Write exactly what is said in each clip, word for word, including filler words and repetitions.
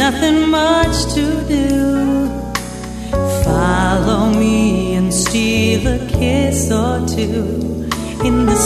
nothing much to do. Follow me and steal a kiss or two in the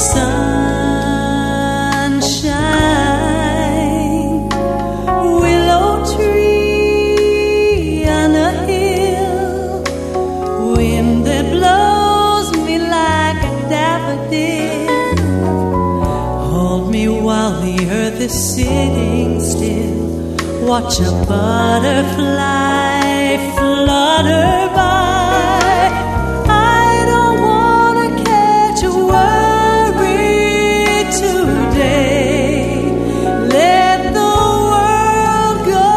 sunshine. Willow tree on a hill, wind that blows me like a daffodil. Hold me while the earth is sitting still. Watch a butterfly flutter by. I don't wanna catch a worry today. Let the world go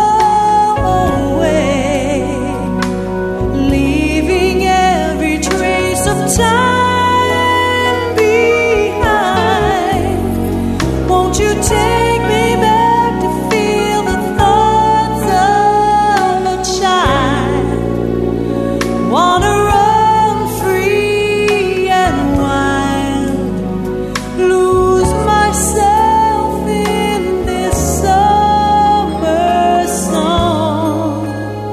away, leaving every trace of time behind. Won't you take me back? Wanna run free and wild, lose myself in this summer song.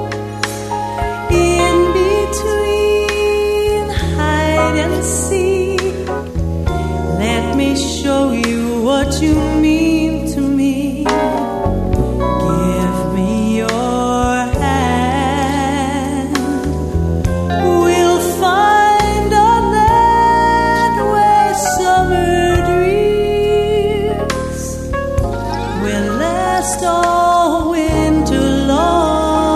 In between hide and seek, let me show you what you mean to me. Give me your hand. We'll find a land where summer dreams will last all winter long.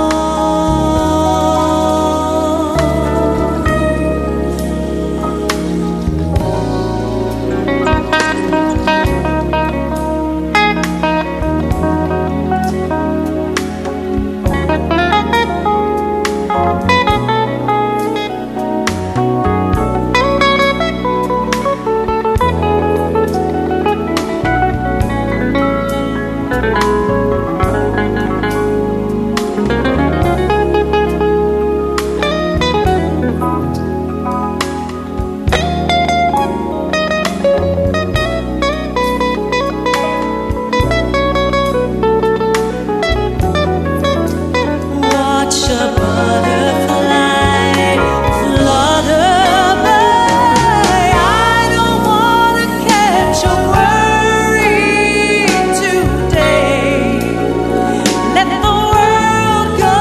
Watch a butterfly flutter by. I don't wanna catch a worry today. Let the world go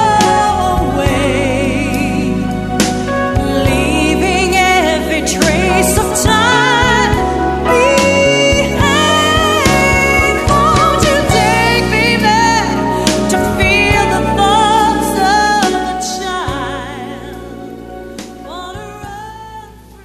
away, leaving every trace of time behind. Won't you take me back to feel the thoughts of a child? Wanna run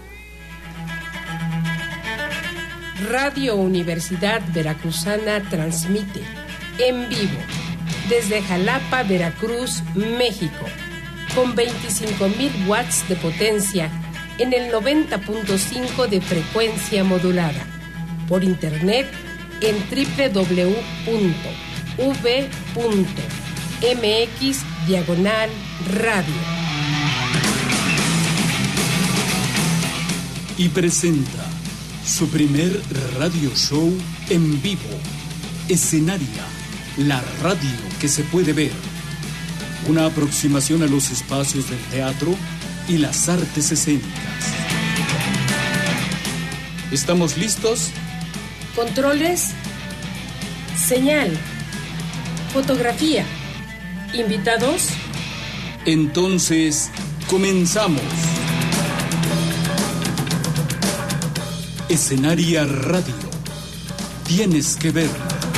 free. Radio Universidad Veracruzana transmite en vivo desde Jalapa, Veracruz, México, con veinticinco mil watts de potencia en el noventa punto cinco de frecuencia modulada, por internet en doble u doble u doble u punto v punto m x diagonal radio. Y presenta su primer radio show en vivo, Escenaria, la radio que se puede ver. Una aproximación a los espacios del teatro y las artes escénicas. ¿Estamos listos? Controles, señal, fotografía, invitados. Entonces, comenzamos. Escenaria Radio. Tienes que ver.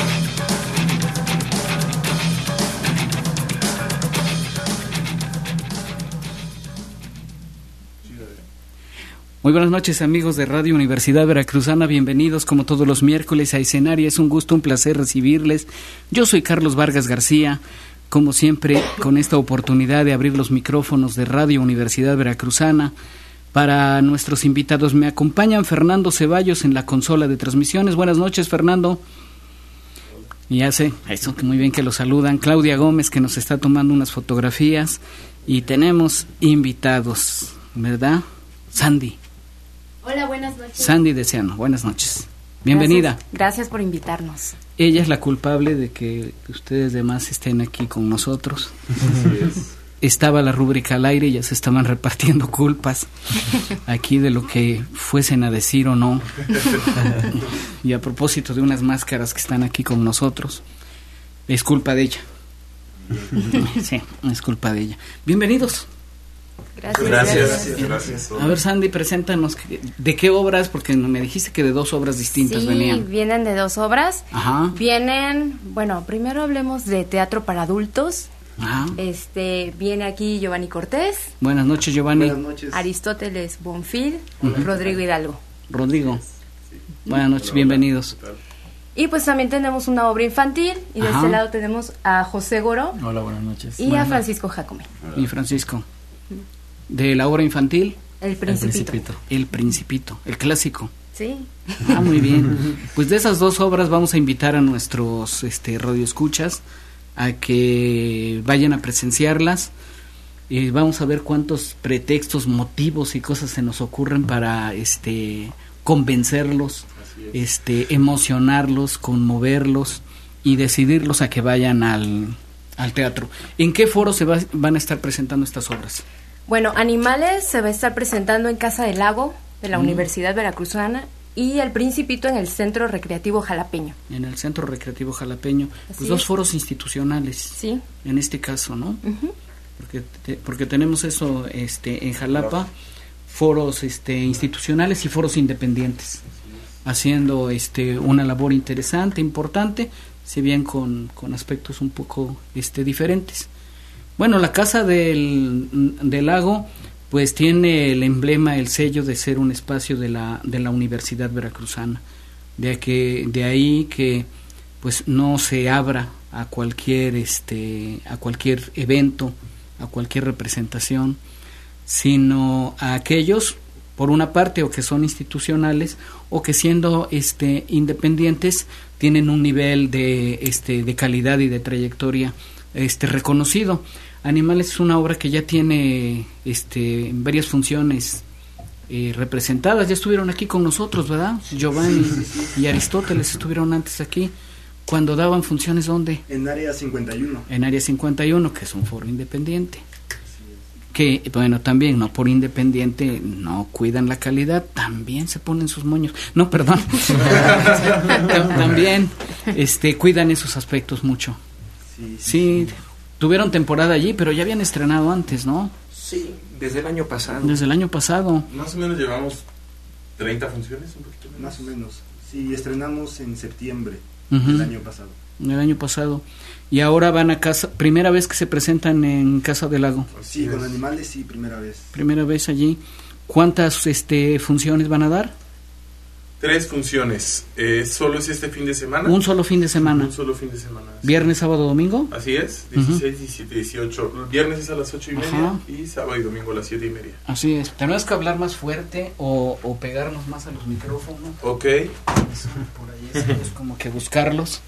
Muy buenas noches, amigos de Radio Universidad Veracruzana, bienvenidos como todos los miércoles a Escenaria. Es un gusto, un placer recibirles. Yo soy Carlos Vargas García, como siempre con esta oportunidad de abrir los micrófonos de Radio Universidad Veracruzana. Para nuestros invitados me acompañan Fernando Ceballos en la consola de transmisiones. Buenas noches, Fernando. Y hace eso que muy bien que lo saludan. Claudia Gómez, que nos está tomando unas fotografías. Y tenemos invitados, ¿verdad? Sandy. Hola, buenas noches. Sandy Deseano, buenas noches. Bienvenida. Gracias, gracias por invitarnos. Ella es la culpable de que ustedes demás estén aquí con nosotros. Estaba la rúbrica al aire y ya se estaban repartiendo culpas aquí de lo que fuesen a decir o no. Y a propósito de unas máscaras que están aquí con nosotros, es culpa de ella. Sí, es culpa de ella. Bienvenidos. Gracias. Gracias. Gracias. Gracias. A ver, Sandy, preséntanos de qué obras, porque me dijiste que de dos obras distintas Sí, venían. vienen de dos obras. Ajá. Vienen, bueno, primero hablemos de teatro para adultos. Ajá. Este, viene aquí Giovanni Cortés, Buenas noches, Giovanni. Buenas noches. Aristóteles Bonfil, Rodrigo Hidalgo. Rodrigo. Buenas noches, bienvenidos. Y pues también tenemos una obra infantil y de Ajá. este lado tenemos a José Goro Hola, buenas noches. y a Francisco Jacome. Y Francisco. De la obra infantil, El Principito. El Principito, el clásico. Sí. Ah, muy bien. Pues de esas dos obras vamos a invitar a nuestros este, radioescuchas a que vayan a presenciarlas. Y vamos a ver cuántos pretextos, motivos y cosas se nos ocurren para este convencerlos, este emocionarlos, conmoverlos y decidirlos a que vayan al, al teatro. ¿En qué foro se va, van a estar presentando estas obras? Bueno, Animales se va a estar presentando en Casa del Lago de la Mm. Universidad Veracruzana y El Principito en el Centro Recreativo Jalapeño. En el Centro Recreativo Jalapeño. Así Pues dos es. foros institucionales, Sí. en este caso, ¿no? Ujú. Porque te- porque tenemos eso este en Jalapa, foros este institucionales y foros independientes, haciendo este una labor interesante, importante, si bien con, con aspectos un poco este diferentes. Bueno, la Casa del, del Lago pues tiene el emblema, el sello de ser un espacio de la de la Universidad Veracruzana, de que de ahí que pues no se abra a cualquier este a cualquier evento, a cualquier representación, sino a aquellos, por una parte, o que son institucionales o que siendo este independientes tienen un nivel de este de calidad y de trayectoria este reconocido. Animales es una obra que ya tiene este varias funciones eh, representadas, ya estuvieron aquí con nosotros, ¿verdad? Giovanni Sí, sí, sí. y Aristóteles estuvieron antes aquí. Cuando daban funciones, ¿dónde? En área cincuenta y uno. En Área cincuenta y uno, que es un foro independiente. Que, bueno, también, no por independiente, no cuidan la calidad, también se ponen sus moños. No, perdón. Tam- también este, cuidan esos aspectos mucho. Sí, Sí, tuvieron temporada allí, pero ya habían estrenado antes, ¿no? Sí, desde el año pasado. Desde el año pasado. Más o menos llevamos treinta funciones, un poquito menos. Más o menos. Sí, estrenamos en septiembre Ujú. del año pasado. El año pasado. Y ahora van a casa, primera vez que se presentan en Casa del Lago. Sí, con Animales sí, primera vez. Primera vez allí. ¿Cuántas este, funciones van a dar? Tres funciones. Eh, solo es este fin de semana. Un solo fin de semana. Un solo fin de semana. Viernes, sábado, domingo. Así es, dieciséis, diecisiete, dieciocho. Viernes es a las ocho y media Ajá. y sábado y domingo a las siete y media. Así es. Tenemos que hablar más fuerte o, o pegarnos más a los micrófonos. Ok. Eso, por ahí es, es como que buscarlos.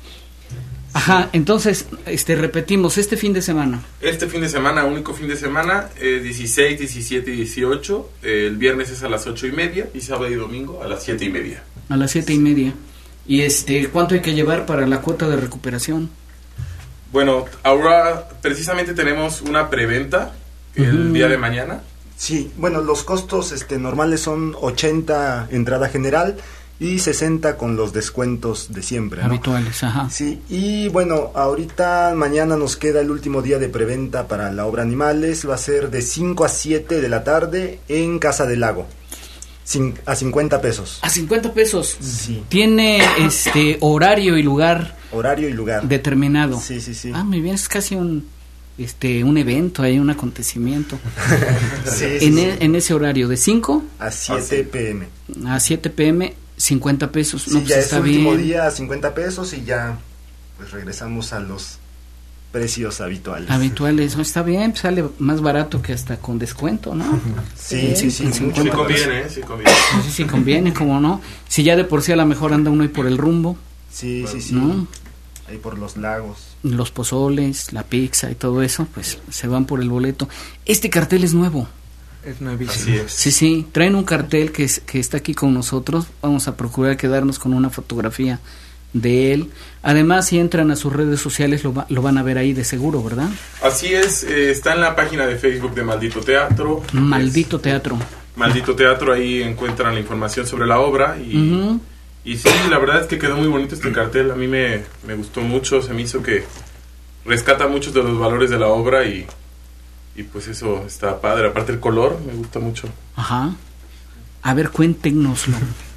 Ajá, entonces, este, repetimos, este fin de semana. Este fin de semana, único fin de semana, eh, dieciséis, diecisiete y dieciocho. Eh, el viernes es a las ocho y media y sábado y domingo a las siete y media. A las siete y media. Y este, ¿cuánto hay que llevar para la cuota de recuperación? Bueno, ahora precisamente tenemos una preventa el Ujú. día de mañana. Sí, bueno, los costos este, normales son ochenta entrada general y sesenta con los descuentos de siempre, ¿no? Habituales, ajá. Sí, y bueno, ahorita mañana nos queda el último día de preventa para la obra Animales, va a ser de cinco a siete de la tarde en Casa del Lago, Cin- a cincuenta pesos, A cincuenta pesos. Sí. Tiene este horario y lugar horario y lugar. determinado. Sí, sí, sí. Ah, muy bien, es casi un este un evento, hay un acontecimiento. Sí, sí, en, sí. e- en ese horario de cinco A siete pm. a siete pm, cincuenta pesos. Sí, No, pues ya es está último bien. día a cincuenta pesos y ya pues regresamos a los precios habituales. Habituales, no, está bien, pues sale más barato que hasta con descuento, ¿no? Sí, sí, sí, Sí, mucho Sí mejor. conviene, ¿eh? Sí conviene. No sé si conviene, como no. Si ya de por sí a lo mejor anda uno ahí por el rumbo, Sí, sí, sí. ¿no? Ahí por los lagos. Los pozoles, la pizza y todo eso, pues se van por el boleto. Este cartel es nuevo. Es nuevísimo. Así es. Sí, sí, traen un cartel que, es, que está aquí con nosotros. Vamos a procurar quedarnos con una fotografía de él. Además, si entran a sus redes sociales, lo, va, lo van a ver ahí de seguro, ¿verdad? Así es, eh, está en la página de Facebook de Maldito Teatro. Maldito Es, Teatro. Maldito Teatro, ahí encuentran la información sobre la obra. Y, Uh-huh. y sí, la verdad es que quedó muy bonito este cartel. A mí me, me gustó mucho, se me hizo que rescata muchos de los valores de la obra y, y pues eso está padre. Aparte el color, me gusta mucho. Ajá. A ver, cuéntenoslo.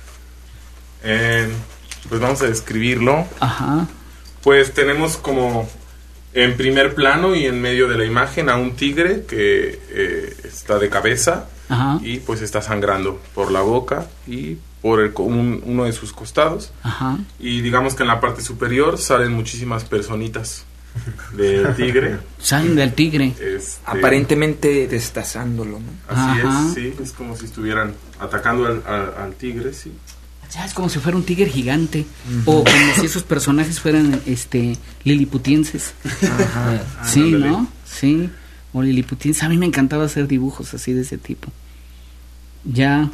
Eh, pues vamos a describirlo. Ajá. Pues tenemos como en primer plano y en medio de la imagen a un tigre que eh, está de cabeza. Ajá. Y pues está sangrando por la boca y por el, un, uno de sus costados. Ajá. Y digamos que en la parte superior salen muchísimas personitas del tigre. Salen del tigre. Este, Aparentemente destazándolo, ¿no? Así Ajá. es, sí, es como si estuvieran atacando al, al, al tigre, sí. Ya es como si fuera un tigre gigante. Uh-huh. O como si esos personajes fueran este liliputienses. Ajá. Sí, Ah, ¿no? Sí. O liliputienses. A mí me encantaba hacer dibujos así de ese tipo. Ya.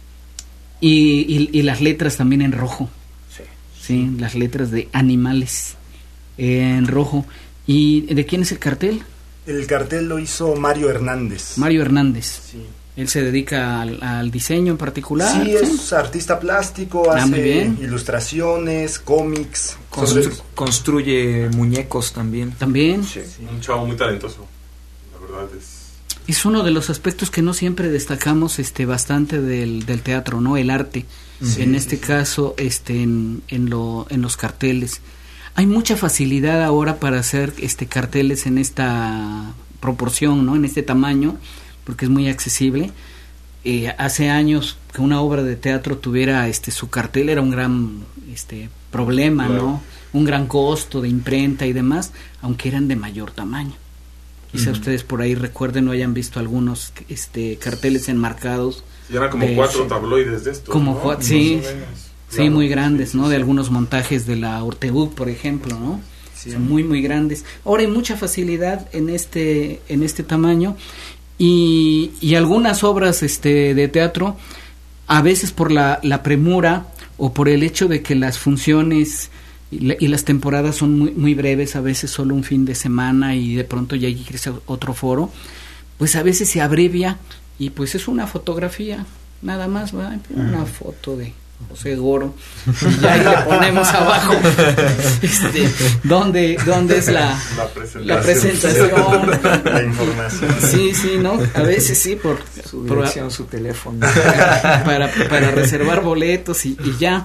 Y, y, y las letras también en rojo. Sí. Sí, las letras de animales en rojo. ¿Y de quién es el cartel? El cartel lo hizo Mario Hernández. Mario Hernández. Sí. Él se dedica al, al diseño en particular. Sí, es artista plástico, Ah, muy hace bien. ilustraciones, cómics. Constru- sobre- construye muñecos también. También. Sí. Un chavo muy talentoso, la verdad es... Es uno de los aspectos que no siempre destacamos este bastante del, del teatro, ¿no? El arte. Sí, en este sí. caso, este en, en lo en los carteles. Hay mucha facilidad ahora para hacer este carteles en esta proporción, ¿no? En este tamaño, porque es muy accesible. Eh, hace años que una obra de teatro tuviera este su cartel era un gran este problema, Claro. ¿no? Un gran costo de imprenta y demás, aunque eran de mayor tamaño. Quizá uh-huh. ustedes por ahí recuerden o hayan visto algunos este carteles enmarcados. Sí, eran como de, cuatro tabloides de estos, como ¿no? cua- sí, sí, Claro, muy grandes, sí, ¿no? sí, De sí. algunos montajes de la Ortebuc, por ejemplo, ¿no? Sí. Son muy muy grandes. Ahora hay mucha facilidad en este en este tamaño y, y algunas obras este de teatro a veces por la, la premura o por el hecho de que las funciones y, la, y las temporadas son muy muy breves, a veces solo un fin de semana y de pronto ya hay que irse a otro foro, pues a veces se abrevia y pues es una fotografía nada más, ¿verdad? Una foto de José Goro y ahí le ponemos abajo este, ¿dónde, dónde es la, La presentación. la presentación, la información. sí, sí, ¿no? A veces sí, por, Su por dirección, su teléfono. para, para reservar boletos y, y ya.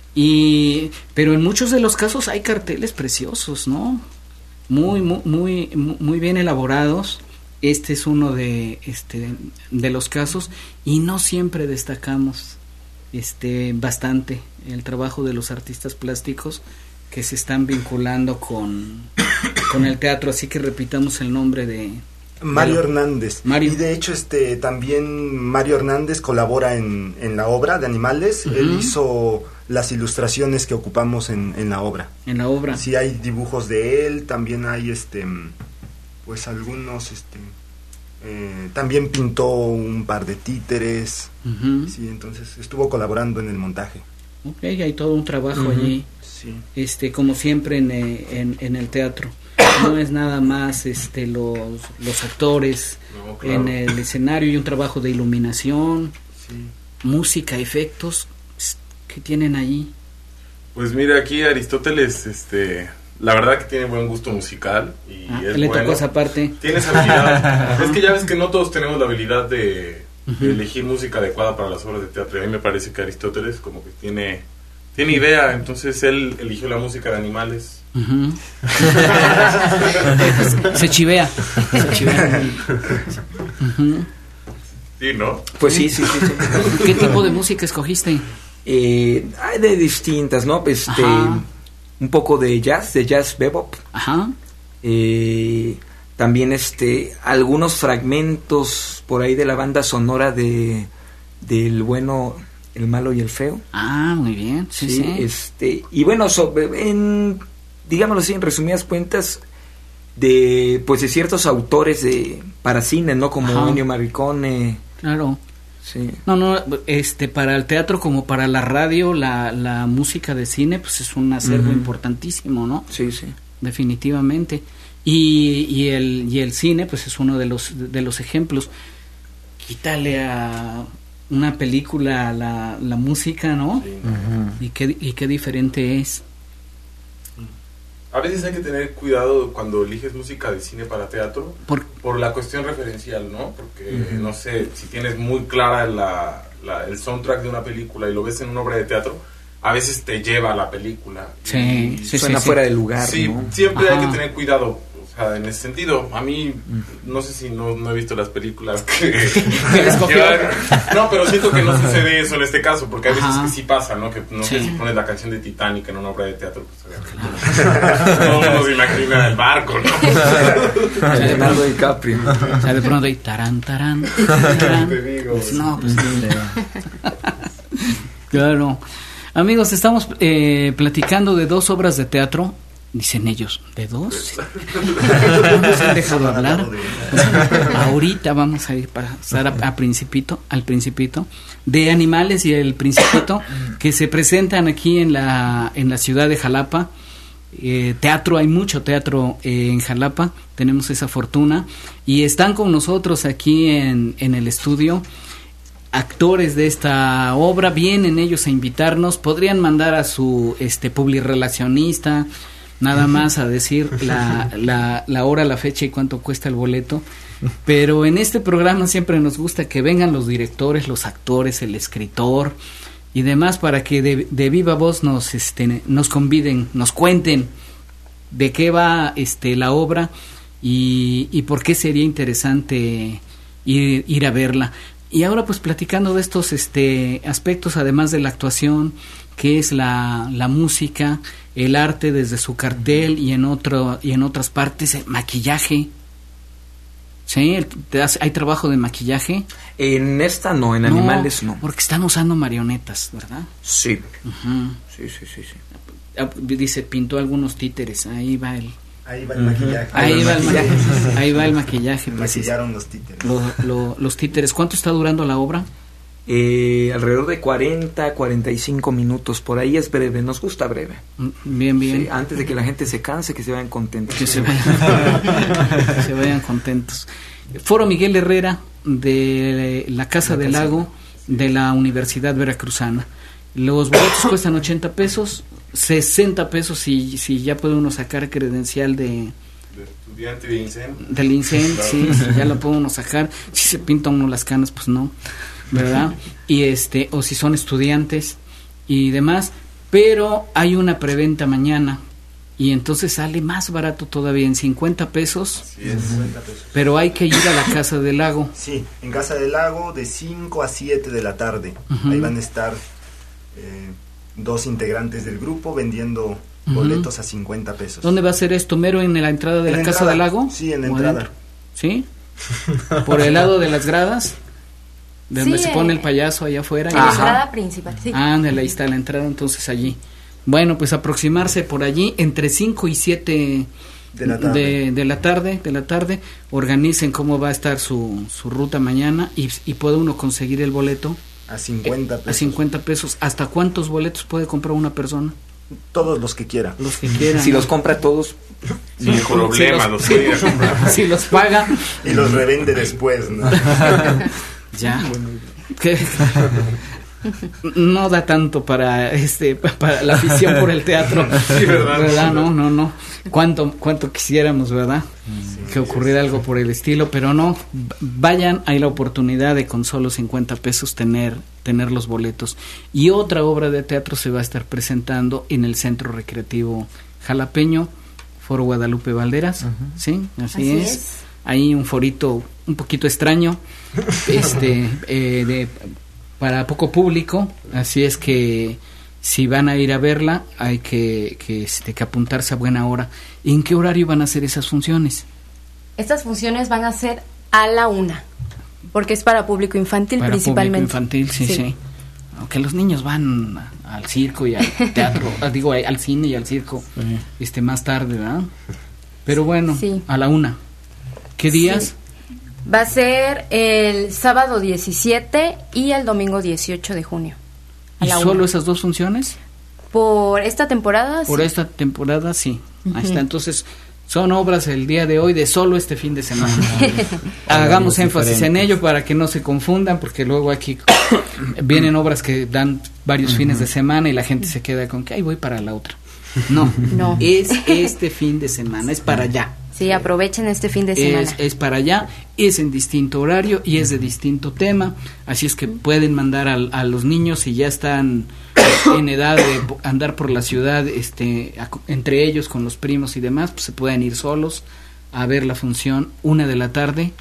Y pero en muchos de los casos hay carteles preciosos, ¿no? Muy muy muy muy bien elaborados. Este es uno de este de los casos y no siempre destacamos este bastante el trabajo de los artistas plásticos que se están vinculando con con el teatro, así que repitamos el nombre de Mario de, Hernández. Mario. Y de hecho este también Mario Hernández colabora en, en la obra de animales. Uh-huh. Él hizo las ilustraciones que ocupamos en, en la obra. En la obra. Sí, hay dibujos de él, también hay este pues algunos este eh, también pintó un par de títeres. Uh-huh. Sí, entonces estuvo colaborando en el montaje. Ok, hay todo un trabajo uh-huh. allí. Sí. Este, como siempre en, en, en el teatro. No es nada más este los, los actores no, claro. en el escenario, y un trabajo de iluminación, sí. música, efectos, ¿qué tienen allí? Pues mira, aquí Aristóteles, este, la verdad que tiene buen gusto musical y ah, es le bueno. tocó esa parte. Tienes habilidad. Es que ya ves que no todos tenemos la habilidad de, uh-huh. de elegir música adecuada para las obras de teatro. Y a mí me parece que Aristóteles como que tiene tiene idea, entonces él eligió la música de animales. Uh-huh. se chivea se chivea uh-huh. Sí, ¿no? Pues sí, sí, sí, sí. ¿Qué tipo de música escogiste? Eh, hay de distintas, ¿no? Este, Ajá. un poco de jazz, de jazz bebop. Ajá. Eh, también este, algunos fragmentos por ahí de la banda sonora de del bueno, el malo y el feo. Ah, muy bien. Sí, sí. sí. Este, y bueno, sobre, en digámoslo así, en resumidas cuentas, de pues de ciertos autores de para cine, ¿no? Como Ajá. Ennio Morricone, Claro. Sí. No, no, este, para el teatro como para la radio, la, la música de cine, pues es un acervo uh-huh. importantísimo, ¿no? Sí, sí. Definitivamente. Y, y el y el cine, pues es uno de los de los ejemplos. Quítale a una película la, la música, ¿no? Sí. Uh-huh. Y qué y qué diferente es. A veces hay que tener cuidado cuando eliges música de cine para teatro por, por la cuestión referencial, ¿no? Porque, uh-huh. no sé, si tienes muy clara la, la, el soundtrack de una película y lo ves en una obra de teatro, a veces te lleva a la película. Sí, y sí, suena sí, fuera sí. de lugar, Sí, ¿no? siempre Ajá. hay que tener cuidado. O sea, en ese sentido, a mí, no sé si no, no he visto las películas que... que no, pero siento que no sucede eso en este caso, porque hay veces Ajá. que sí pasa, ¿no? Que no Sí. sé si pones la canción de Titanic en una obra de teatro, pues obviamente no uno se imagina el barco, ¿no? Leonardo DiCaprio. O sea, de pronto hay tarán, tarán, tarán. Te digo. Pues no, pues claro. Amigos, estamos eh, platicando de dos obras de teatro. Dicen ellos, ¿de dos? ¿No nos han dejado hablar? Ahorita vamos a ir para pasar a, a Principito, al Principito, de Animales y el Principito, que se presentan aquí en la, en la ciudad de Jalapa. Eh, teatro, hay mucho teatro eh, en Jalapa, tenemos esa fortuna, y están con nosotros aquí en, en el estudio actores de esta obra. Vienen ellos a invitarnos, podrían mandar a su este publirelacionista nada más a decir la, la, la hora, la fecha y cuánto cuesta el boleto, pero en este programa siempre nos gusta que vengan los directores, los actores, el escritor y demás para que de, de viva voz nos este nos conviden, nos cuenten de qué va este la obra y, y por qué sería interesante ir, ir a verla. Y ahora pues platicando de estos este aspectos, además de la actuación, que es la, la música, el arte desde su cartel y en otro y en otras partes, el maquillaje. ¿Sí? ¿Te hace, ¿Hay trabajo de maquillaje? En esta no, en Animales no. Porque están usando marionetas, ¿verdad? Sí. Uh-huh. Sí, sí, sí, sí. Dice, pintó algunos títeres, ahí va el... Ahí va el maquillaje. Ahí, ahí va el maquillaje. maquillaje. Ahí va el maquillaje. Maquillaron los títeres. Lo, lo, los títeres. ¿Cuánto está durando la obra? Eh, alrededor de cuarenta, cuarenta y cinco minutos. Por ahí es breve. Nos gusta breve. Bien, bien. Sí, antes de que la gente se canse, que se vayan contentos. Que se vayan, que se vayan contentos. Foro Miguel Herrera de la Casa la del casa. Lago de la Universidad Veracruzana. Los boletos cuestan ochenta pesos, sesenta pesos si, si ya puede uno sacar credencial de... De estudiante de INSEN. Del INSEN, claro. Sí, si ya lo puede uno sacar. Si se pinta uno las canas, pues no, ¿verdad? Y este, o si son estudiantes y demás. Pero hay una preventa mañana y entonces sale más barato todavía, en cincuenta pesos. Sí, es cincuenta pesos. Pero hay que ir a la Casa del Lago. Sí, en Casa del Lago de cinco a siete de la tarde. Uh-huh. Ahí van a estar eh, dos integrantes del grupo vendiendo uh-huh. boletos a cincuenta pesos. ¿Dónde va a ser esto? ¿Mero en la entrada de ¿En la la Casa entrada? del Lago? Sí, en la ¿O entrada. adentro? ¿Sí? ¿Por el lado de las gradas? ¿De donde Sí, se pone eh, el payaso allá afuera? En la entrada principal, sí. Ándale, ahí está la entrada, entonces allí. Bueno, pues aproximarse por allí entre cinco y siete de la tarde, de, de la tarde, de la tarde, organicen cómo va a estar su, su ruta mañana y, y puede uno conseguir el boleto a cincuenta pesos. A cincuenta pesos. ¿Hasta cuántos boletos puede comprar una persona? Todos los que quiera. Los que quieran. Si los compra todos, sin sí, problema, si los, los puede si, comprar. Si los paga y los revende después, ¿no? Ya. ¿Qué? No da tanto para este para la afición por el teatro. Sí, ¿verdad? ¿Verdad? No, no, no. Cuánto cuánto quisiéramos, ¿verdad? Sí, que ocurriera sí, algo por el estilo, pero no. Vayan, hay la oportunidad de con solo cincuenta pesos tener tener los boletos. Y otra obra de teatro se va a estar presentando en el Centro Recreativo Jalapeño, Foro Guadalupe Valderas, uh-huh. ¿sí? Así, Así es. es. Ahí un forito un poquito extraño, este eh, de para poco público, así es que si van a ir a verla hay que que, este, que apuntarse a buena hora. ¿En qué horario van a hacer esas funciones? Estas funciones van a ser a la una, porque es para público infantil para principalmente. Público infantil, sí, sí, sí. Aunque los niños van a, al circo y al teatro, digo al cine y al circo, sí. este más tarde, ¿verdad? Pero bueno, sí. a la una. ¿Qué días? Sí. Va a ser el sábado diecisiete y el domingo dieciocho de junio. ¿Y solo esas dos funciones? Por esta temporada, Por sí. esta temporada, sí. Uh-huh. Ahí está, entonces... Son obras el día de hoy de solo este fin de semana. Hagamos énfasis diferentes. en ello para que no se confundan, porque luego aquí vienen obras que dan varios uh-huh. fines de semana y la gente se queda con que ay voy para la otra. No, no, es este fin de semana, es para allá. Sí, aprovechen este fin de semana. Es, es para allá, es en distinto horario y es de distinto tema, así es que pueden mandar a, a los niños si ya están en edad de andar por la ciudad, este, a, entre ellos con los primos y demás, pues se pueden ir solos a ver la función una de la tarde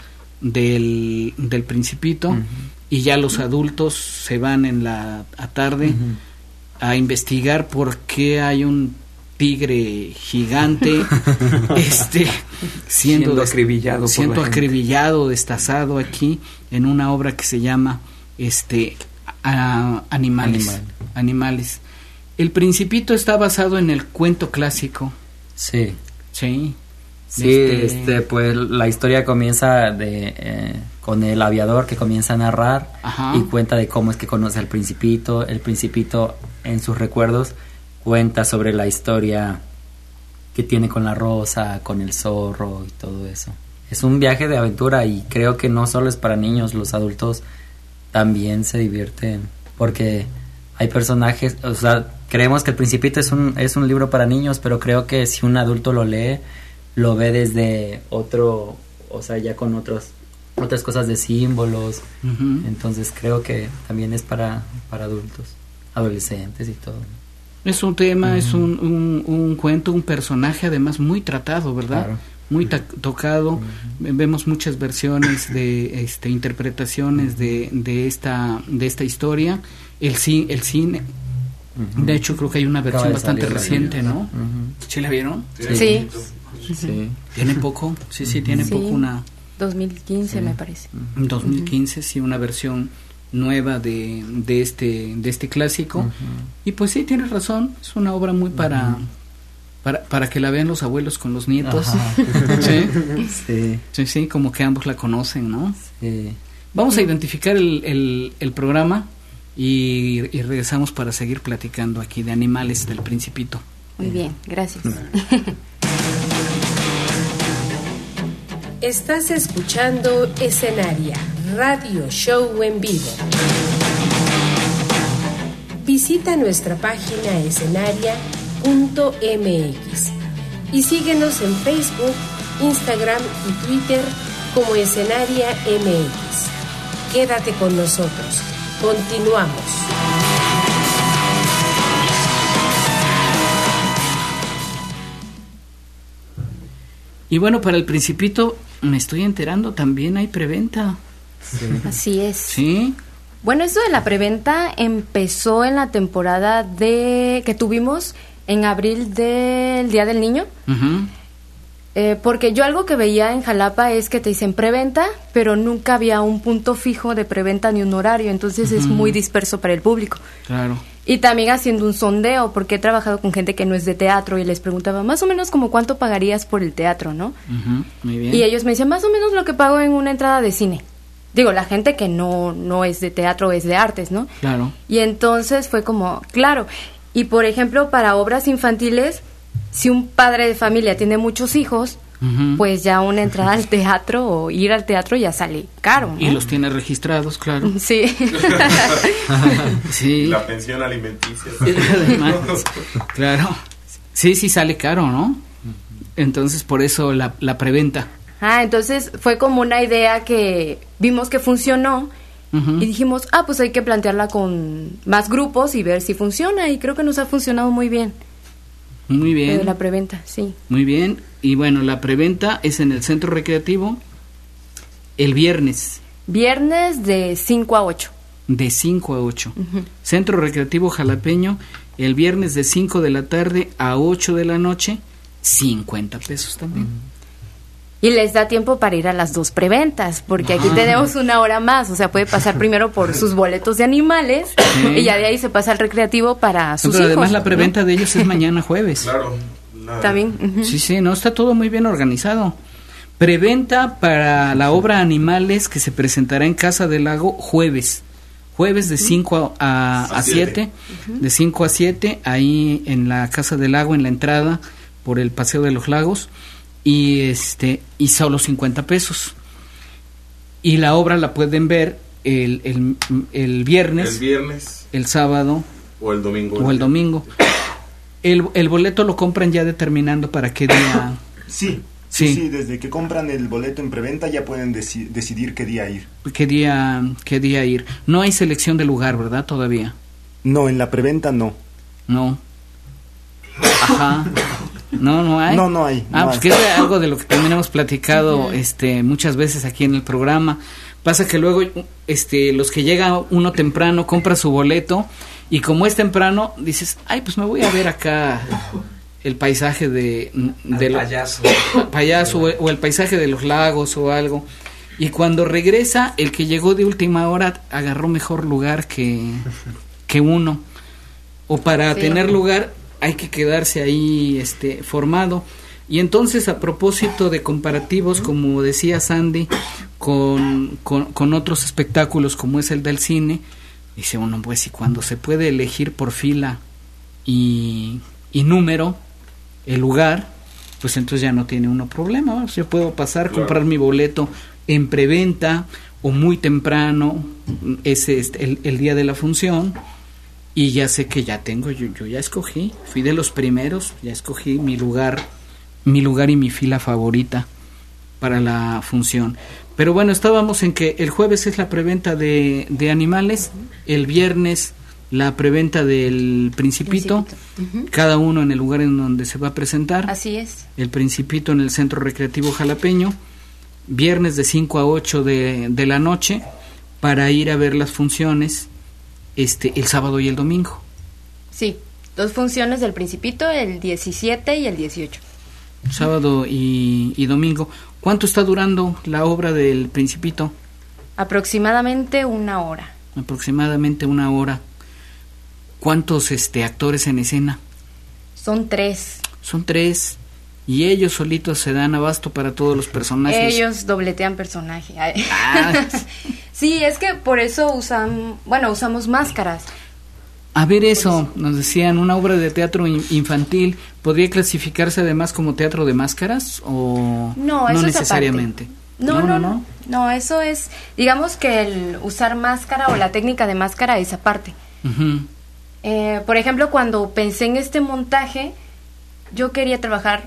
del, del Principito uh-huh. y ya los adultos se van en la a tarde uh-huh. a investigar por qué hay un tigre gigante este siendo, siendo acribillado por siendo acribillado destazado aquí en una obra que se llama este a, animales Animal. animales El Principito está basado en el cuento clásico. Sí sí sí este, este pues la historia comienza de eh, con el aviador que comienza a narrar Ajá. y cuenta de cómo es que conoce al Principito. El Principito en sus recuerdos cuenta sobre la historia que tiene con la rosa, con el zorro y todo eso. Es un viaje de aventura y creo que no solo es para niños, los adultos también se divierten porque hay personajes, o sea, creemos que El Principito es un es un libro para niños, pero creo que si un adulto lo lee, lo ve desde otro, o sea, ya con otros otras cosas de símbolos. Uh-huh. Entonces creo que también es para para adultos, adolescentes y todo. Es un tema, uh-huh. es un, un, un cuento, un personaje además muy tratado, ¿verdad? Claro. Muy ta- tocado. Uh-huh. Vemos muchas versiones de este interpretaciones de, de esta de esta historia. El ci- el cine. Uh-huh. De hecho, creo que hay una versión bastante reciente, ¿no? Uh-huh. ¿Sí la vieron? Sí. Sí. sí. ¿Tiene poco? Sí, sí, tiene sí. poco una dos mil quince sí. me parece. Uh-huh. dos mil quince, sí, una versión nueva de, de este de este clásico. Uh-huh. Y pues sí, tienes razón, es una obra muy para uh-huh. para para que la vean los abuelos con los nietos. ¿Sí? Sí. Sí, sí, como que ambos la conocen, ¿no? Sí. Vamos a identificar el, el, el programa y, y regresamos para seguir platicando aquí de Animales del Principito. Muy bien, gracias. Estás escuchando Escenaria, radio show en vivo. Visita nuestra página escenaria punto m x y síguenos en Facebook, Instagram y Twitter como Escenaria M X. Quédate con nosotros. Continuamos. Y bueno, para El Principito, me estoy enterando, también hay preventa. Sí. Así es. Sí. Bueno, eso de la preventa empezó en la temporada de que tuvimos en abril del Día del Niño. Uh-huh. Eh, porque yo algo que veía en Jalapa es que te dicen preventa, pero nunca había un punto fijo de preventa ni un horario, entonces uh-huh. es muy disperso para el público. Claro. Y también haciendo un sondeo, porque he trabajado con gente que no es de teatro y les preguntaba más o menos como cuánto pagarías por el teatro, ¿no? Uh-huh. Muy bien. Y ellos me decían más o menos lo que pago en una entrada de cine. Digo, la gente que no, no es de teatro, es de artes, ¿no? Claro. Y entonces fue como, claro. Y por ejemplo, para obras infantiles, si un padre de familia tiene muchos hijos, uh-huh. pues ya una entrada al teatro o ir al teatro ya sale caro, ¿no? Y los tiene registrados, claro. Sí. Sí. La pensión alimenticia. Además, claro. Sí, sí sale caro, ¿no? Entonces, por eso la, la preventa. Ah, entonces fue como una idea que vimos que funcionó uh-huh. y dijimos, ah, pues hay que plantearla con más grupos y ver si funciona, y creo que nos ha funcionado muy bien. Muy bien. De la preventa, sí. Muy bien. Y bueno, la preventa es en el Centro Recreativo el viernes. Viernes de cinco a ocho. De cinco a ocho. Uh-huh. Centro Recreativo Jalapeño, el viernes de cinco de la tarde a ocho de la noche, cincuenta pesos también. Uh-huh. Y les da tiempo para ir a las dos preventas, porque aquí ah. tenemos una hora más, o sea, puede pasar primero por sus boletos de animales sí. y ya de ahí se pasa al recreativo para sus Pero hijos. Además la preventa, ¿no?, de ellos es mañana jueves. Claro. También. Uh-huh. Sí, sí, no, está todo muy bien organizado. Preventa para la obra Animales, que se presentará en Casa del Lago jueves. Jueves de cinco a siete. Uh-huh. De cinco a siete, ahí en la Casa del Lago, en la entrada, por el Paseo de los Lagos. Y este y solo cincuenta pesos. Y la obra la pueden ver el, el, el viernes. El viernes. El sábado. O el domingo. O el domingo. El, el boleto lo compran ya determinando para qué día. Sí. Sí. sí, desde que compran el boleto en preventa ya pueden deci- decidir qué día ir. ¿Qué día, qué día ir? No hay selección de lugar, ¿verdad? Todavía. No, en la preventa no. No. Ajá. No, no hay. No, no hay. Ah, no pues hay. que es algo de lo que también hemos platicado este muchas veces aquí en el programa. Pasa que luego este los que llega uno temprano compra su boleto y como es temprano dices, "Ay, pues me voy a ver acá el paisaje de, de lo, payaso, payaso o, o el paisaje de los lagos o algo". Y cuando regresa, el que llegó de última hora agarró mejor lugar que, que uno. O para sí. tener lugar hay que quedarse ahí este formado. Y entonces, a propósito de comparativos, como decía Sandy, con, con, con otros espectáculos como es el del cine, dice uno, pues, y cuando se puede elegir por fila y, y número el lugar, pues entonces ya no tiene uno problema. Yo puedo pasar, claro. comprar mi boleto en preventa o muy temprano, ese es el, el día de la función, y ya sé que ya tengo, yo, yo ya escogí, fui de los primeros, ya escogí mi lugar, mi lugar y mi fila favorita para la función. Pero bueno, estábamos en que el jueves es la preventa de, de Animales, el viernes la preventa del Principito, Principito. Uh-huh. Cada uno en el lugar en donde se va a presentar. Así es. El Principito en el Centro Recreativo Jalapeño, viernes de cinco a ocho de, de la noche, para ir a ver las funciones este el sábado y el domingo. Sí, dos funciones del Principito, el diecisiete y el dieciocho. Sábado y, y domingo. ¿Cuánto está durando la obra del Principito? Aproximadamente una hora. Aproximadamente una hora. ¿Cuántos este actores en escena? Son tres. Son tres. Y ellos solitos se dan abasto para todos los personajes. Ellos dobletean personaje. Ah. Sí, es que por eso usan, bueno, usamos máscaras. A ver eso, nos decían, una obra de teatro infantil, ¿podría clasificarse además como teatro de máscaras o no, eso no necesariamente? No, no, no, no, no, eso es, digamos que el usar máscara o la técnica de máscara es aparte. Uh-huh. Eh, por ejemplo, cuando pensé en este montaje, yo quería trabajar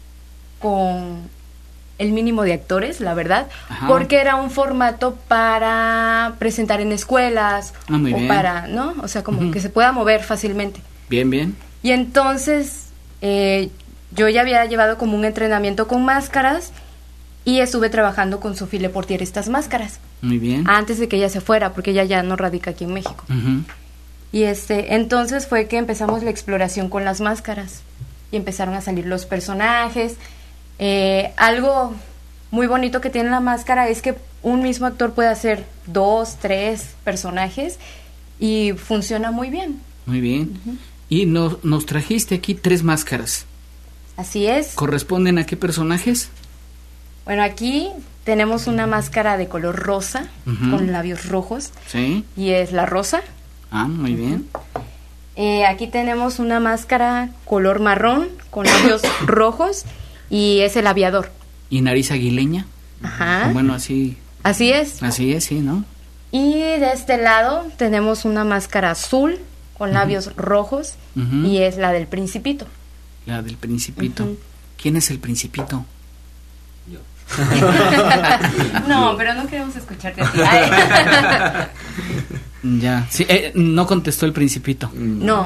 con el mínimo de actores, la verdad, ajá, porque era un formato para presentar en escuelas ah, muy o bien. para, ¿no? O sea, como uh-huh. que se pueda mover fácilmente. Bien, bien. Y entonces eh, yo ya había llevado como un entrenamiento con máscaras y estuve trabajando con Sofía Leportier estas máscaras. Muy bien. Antes de que ella se fuera, porque ella ya no radica aquí en México. Uh-huh. Y este, entonces fue que empezamos la exploración con las máscaras y empezaron a salir los personajes. Eh, algo muy bonito que tiene la máscara es que un mismo actor puede hacer dos, tres personajes y funciona muy bien. Muy bien. Uh-huh. Y no, nos trajiste aquí tres máscaras. Así es. ¿Corresponden a qué personajes? Bueno, aquí tenemos una máscara de color rosa, uh-huh, con labios rojos. Sí. Y es la Rosa. Ah, muy bien. Uh-huh. Eh, aquí tenemos una máscara color marrón con labios rojos y es el Aviador. ¿Y nariz aguileña? Ajá. Bueno, así. Así es. Así es, sí, ¿no? Y de este lado tenemos una máscara azul con labios uh-huh, rojos, uh-huh, y es la del Principito. La del Principito. Uh-huh. ¿Quién es el Principito? Yo. No, pero no queremos escucharte a ti. Ya, sí, eh, no contestó el Principito. No.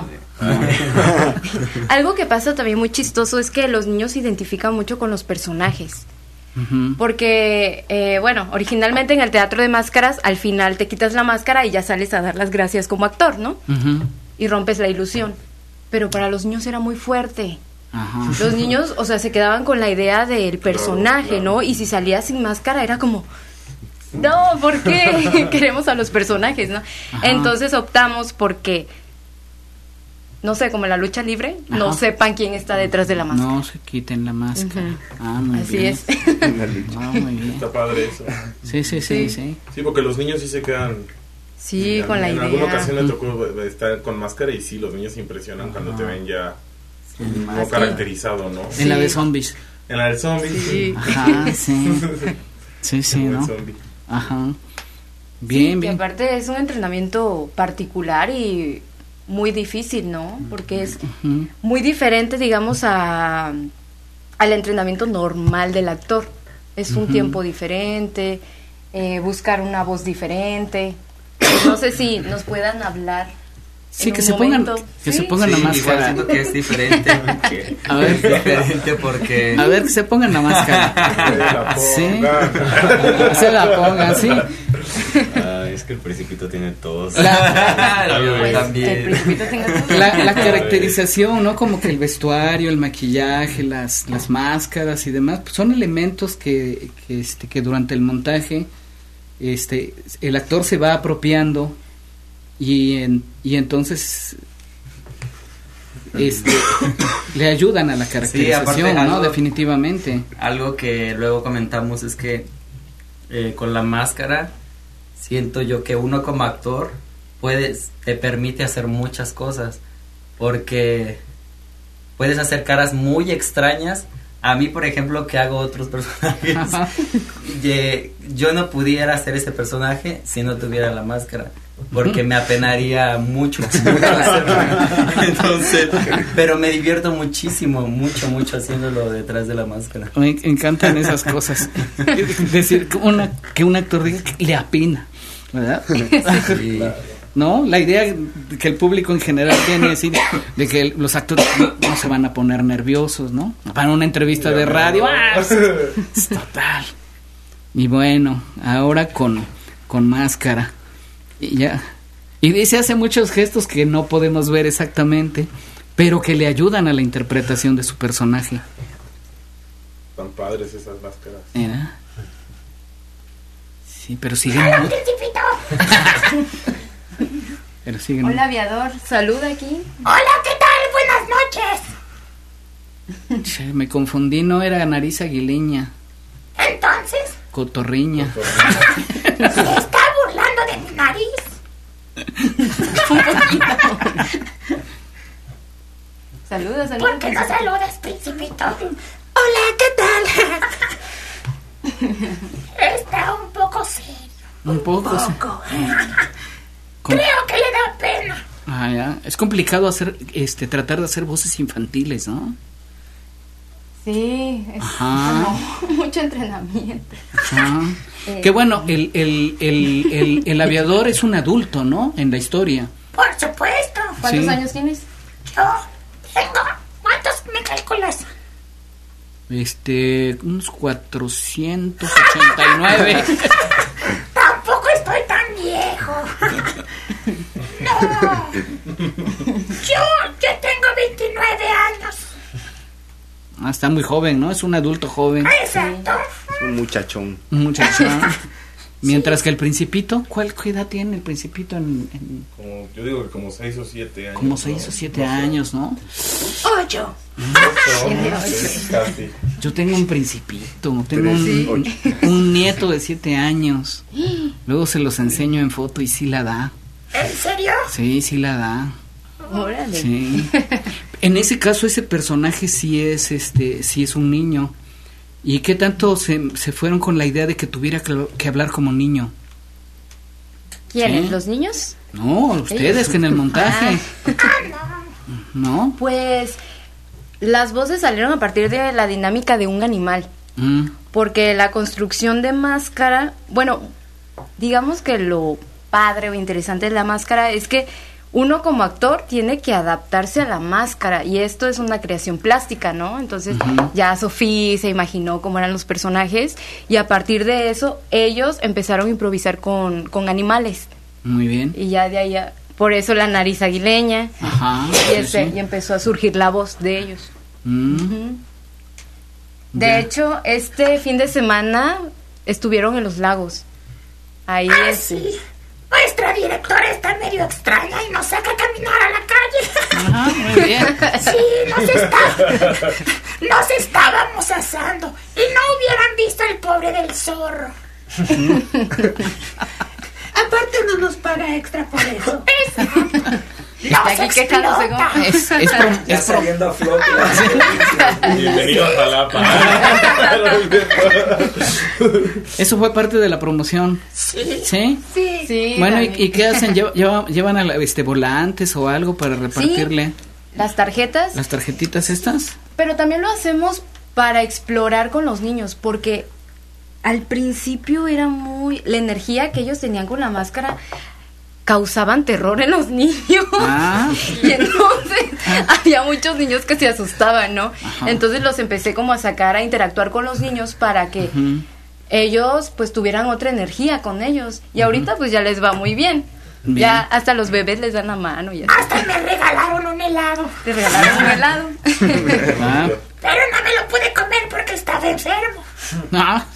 Algo que pasa también muy chistoso es que los niños se identifican mucho con los personajes. Uh-huh. Porque, eh, bueno, originalmente en el teatro de máscaras, al final te quitas la máscara y ya sales a dar las gracias como actor, ¿no? Uh-huh. Y rompes la ilusión. Pero para los niños era muy fuerte. Ajá. Los niños, o sea, se quedaban con la idea del personaje, claro, claro, ¿no? Y si salía sin máscara era como, no, ¿por qué? Queremos a los personajes, ¿no? Ajá. Entonces optamos porque no sé, como la lucha libre, Ajá. no sepan quién está detrás de la máscara. No se quiten la máscara. Uh-huh. Ah, muy Así bien. es. Ah, muy bien. Está padre eso. Sí, sí, sí, sí. Sí, porque los niños sí se quedan... Sí, en, con la en idea. En alguna ocasión me tocó estar con máscara y sí, los niños se impresionan cuando te ven ya no Así. caracterizado, ¿no? En la de zombies. En la del zombie. Sí. Ajá, sí. Sí, sí, Como el ¿no? zombie. Ajá. Bien, Y bien. aparte es un entrenamiento particular y muy difícil, ¿no? Porque es Ujú. muy diferente, digamos, a al entrenamiento normal del actor. Es un Ujú. tiempo diferente, eh, buscar una voz diferente. No sé si nos puedan hablar. Sí, en que un se pongan, momento. que ¿Sí? se pongan la Sí, igual máscara. siento que es diferente. porque- A ver. es diferente porque... A ver, que se pongan la máscara. Sí. Se la pongan, sí. Ah, es que el Principito tiene todos. La, Pues, también. el Principito tenga todo. la, la caracterización, ¿no? Como que el vestuario, el maquillaje, las, las máscaras y demás, pues son elementos que, que, este, que durante el montaje este, el actor se va apropiando y, en, y entonces este, le ayudan a la caracterización, aparte, ¿no? algo- Definitivamente. Algo que luego comentamos es que eh, con la máscara siento yo que uno como actor puedes, te permite hacer muchas cosas porque puedes hacer caras muy extrañas. A mí, por ejemplo, que hago otros personajes, Ajá. ye- yo no pudiera hacer ese personaje si no tuviera la máscara, porque me apenaría mucho, mucho hacerlo. Entonces, pero me divierto muchísimo, mucho, mucho haciéndolo detrás de la máscara. Me encantan esas cosas. Decir que, una, que un actor diga que le apena, ¿verdad? Sí. ¿No? La idea que el público en general tiene es decir, de que los actores no, no se van a poner nerviosos, ¿no? Para una entrevista de radio, ¡ah! Es total. Y bueno, ahora con, con máscara. Y ya. Y dice, hace muchos gestos que no podemos ver exactamente, pero que le ayudan a la interpretación de su personaje. Tan padres esas máscaras. ¿Era? Sí, pero siguen. Pero siguen. Hola, aviador. Saluda aquí. Hola, ¿qué tal? Buenas noches. Che, me confundí, no era nariz aguileña, Entonces, cotorriña. ¿se está burlando de mi nariz? Saluda, saluda. ¿Por qué no saludas, Principito? Hola, ¿qué tal? Está un poco serio. Un poco. sí. Poco. Com- Creo que le da pena. Ah, ya. Es complicado hacer, este, tratar de hacer voces infantiles, ¿no? Sí, es Ajá. como mucho entrenamiento. Ajá. Eh, Que bueno, el, el, el, el, el aviador es un adulto, ¿no? En la historia. Por supuesto. ¿Cuántos Sí. años tienes? Yo tengo... ¿Cuántos me calculas? Este, unos cuatrocientos ochenta y nueve. Tampoco estoy tan viejo. No. Yo, yo tengo veintinueve años. Ah, está muy joven, ¿no? Es un adulto joven. Exacto. Un muchachón. Un muchacho. Mientras que el Principito, ¿cuál qué edad tiene el Principito? En, en Como, yo digo que como seis o siete años. como seis ¿no? o siete No sé. años, ¿no? Ocho. Ocho, Tiene ¿no? ocho. Sí, casi. Yo tengo un Principito, tengo un, Sí. un, un nieto de siete años. Luego se los enseño en foto y sí la da. ¿En serio? Sí, sí la da. Órale. Sí. En ese caso ese personaje sí es este sí es un niño. ¿Y qué tanto se, se fueron con la idea de que tuviera que, que hablar como niño? ¿Quiénes? Sí. ¿Los niños? No, ustedes que en el montaje. ¿No? Pues las voces salieron a partir de la dinámica de un animal. Mm, Porque la construcción de máscara, bueno, digamos que lo padre o interesante de la máscara es que uno como actor tiene que adaptarse a la máscara y esto es una creación plástica, ¿no? Entonces Ujú. ya Sofía se imaginó cómo eran los personajes y a partir de eso ellos empezaron a improvisar con, con animales muy bien. y ya de ahí, a- por eso la nariz aguileña Ajá. y, sí, este- sí. y empezó a surgir la voz de ellos. Mm, Ujú. De ya. hecho, este fin de semana estuvieron en los lagos. Ahí Ah, es. sí. Nuestra directora está medio extraña y nos saca a caminar a la calle. Ajá, muy bien. Sí, nos, está, nos estábamos asando y no hubieran visto al pobre del zorro. Aparte no nos paga extra por eso. Exacto. Está aquí quejándose como... Es, es, pro, Ya es pro, saliendo a flote. Bienvenido a Jalapa. Eso fue parte de la promoción. Sí. ¿Sí? Sí. Sí, Bueno, ¿y, también. y qué hacen? ¿Lleva- lleva- ¿Llevan a la- este, volantes o algo para repartirle Las tarjetas, las tarjetitas estas? pero también lo hacemos para explorar con los niños, porque al principio era muy... La energía que ellos tenían con la máscara causaban terror en los niños. Ah. Y entonces había muchos niños que se asustaban, ¿no? Ajá. Entonces los empecé como a sacar, a interactuar con los niños para que Ujú. ellos pues tuvieran otra energía con ellos. Y ahorita pues ya les va muy bien. Bien. Ya hasta los bebés les dan la mano y así. Hasta me regalaron un helado. Te regalaron un helado. Ah. Pero no me lo pude comer porque estaba enfermo. Ah.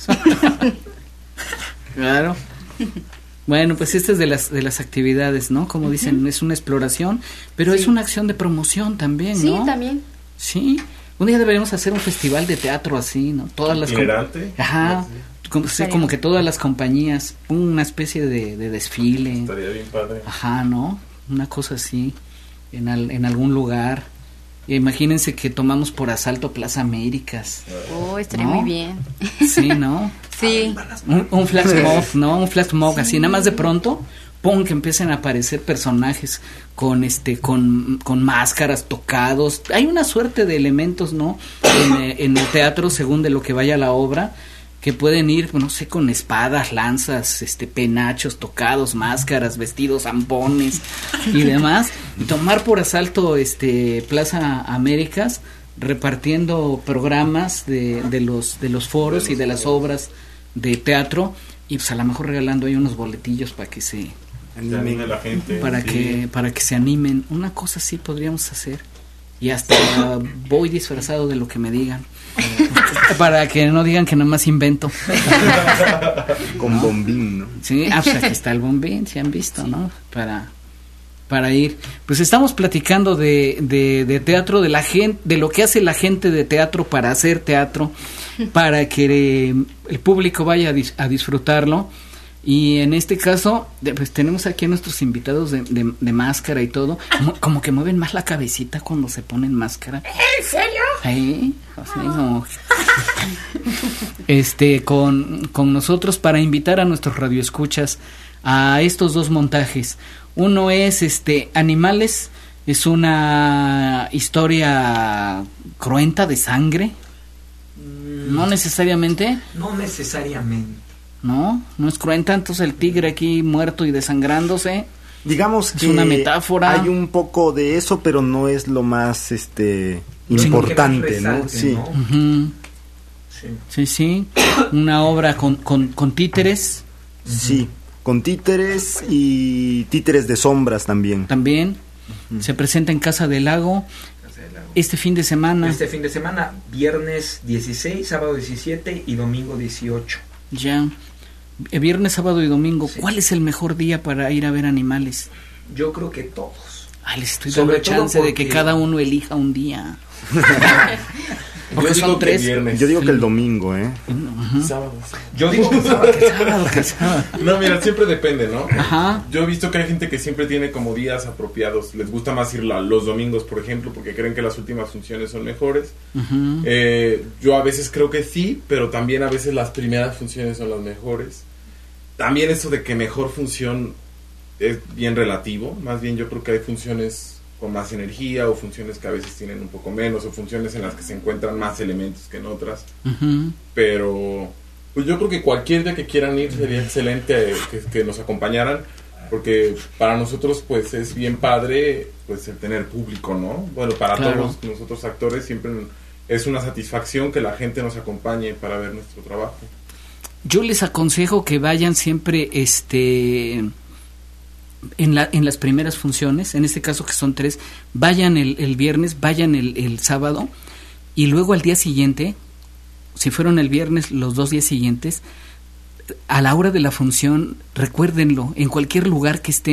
Claro. Bueno, pues esta es de las de las actividades, ¿no? Como dicen, es una exploración, pero Sí. es una acción de promoción también, Sí, ¿no? también. Sí. Un día deberíamos hacer un festival de teatro así, ¿no? Todas las com- Itinerante. Ajá. Como, sí, Estaría como bien. que todas las compañías, una especie de, de desfile. Estaría bien padre. Ajá, ¿no? Una cosa así, en, al- en algún lugar. Y imagínense que tomamos por asalto Plaza Américas. Oh, estaría ¿No? muy bien. Sí, ¿no? Sí. Un, un flash mob, ¿no? Un flash mob, así, nada más de pronto, pum, que empiecen a aparecer personajes con este, con, con máscaras, tocados. Hay una suerte de elementos, ¿no? En, eh, en el teatro, según de lo que vaya la obra, que pueden ir, no sé, con espadas, lanzas, este, penachos, tocados, máscaras, vestidos, zampones y demás, y tomar por asalto este Plaza Américas, repartiendo programas de, de los de los foros y de las obras de teatro, y pues a lo mejor regalando ahí unos boletillos para que se Se anime la gente. para sí. que para que se animen. Una cosa así podríamos hacer, y hasta voy disfrazado de lo que me digan, para que no digan que nada más invento. Con bombín, ¿no? Sí, ah, pues aquí está el bombín, si han visto, ¿no? Para para ir. Pues estamos platicando de, de, de teatro, de la gente, de lo que hace la gente de teatro para hacer teatro, para que eh, el público vaya a, dis- a disfrutarlo. Y en este caso, de- pues tenemos aquí a nuestros invitados de, de, de máscara y todo, como, como que mueven más la cabecita cuando se ponen máscara. ¿En serio? Ahí, así como... Este, con, con nosotros para invitar a nuestros radioescuchas a estos dos montajes. Uno es este Animales, es una historia cruenta de sangre. No necesariamente, No necesariamente. no, no es cruenta, entonces el tigre aquí muerto y desangrándose. Digamos Es que una metáfora. hay un poco de eso, pero no es lo más este Sí, importante, que más ¿no? resalte, Sí. ¿no? Ujú. Sí. Sí, sí, una obra con, con, con títeres Sí, con títeres y títeres de sombras también. también. Se presenta en Casa del Lago este fin de semana. Este fin de semana, viernes dieciséis, sábado diecisiete y domingo dieciocho. Ya. Eh, Viernes, sábado y domingo. Sí. ¿Cuál es el mejor día para ir a ver animales? Yo creo que todos. Ay, les estoy Sobre dando todo chance de que porque- cada uno elija un día. Yo Porque son digo que tres. viernes. Yo digo que el domingo, ¿eh? Ujú. Sábado. Yo digo que sábado. Que sábado, que sábado. No, mira, siempre depende, ¿no? Ajá. Yo he visto que hay gente que siempre tiene como días apropiados. Les gusta más ir la- los domingos, por ejemplo, porque creen que las últimas funciones son mejores. Ujú. Eh, yo a veces creo que sí, pero también a veces las primeras funciones son las mejores. También eso de que mejor función es bien relativo. Más bien yo creo que hay funciones con más energía o funciones que a veces tienen un poco menos o funciones en las que se encuentran más elementos que en otras. Ujú. Pero pues yo creo que cualquier día que quieran ir sería excelente que, que nos acompañaran, porque para nosotros pues es bien padre pues el tener público, ¿no? Bueno, para Claro. todos nosotros actores siempre es una satisfacción que la gente nos acompañe para ver nuestro trabajo. Yo les aconsejo que vayan siempre este en la en las primeras funciones, en este caso que son tres, vayan el, el viernes, vayan el, el sábado, y luego al día siguiente, si fueron el viernes, los dos días siguientes, a la hora de la función, recuérdenlo, en cualquier lugar que estén,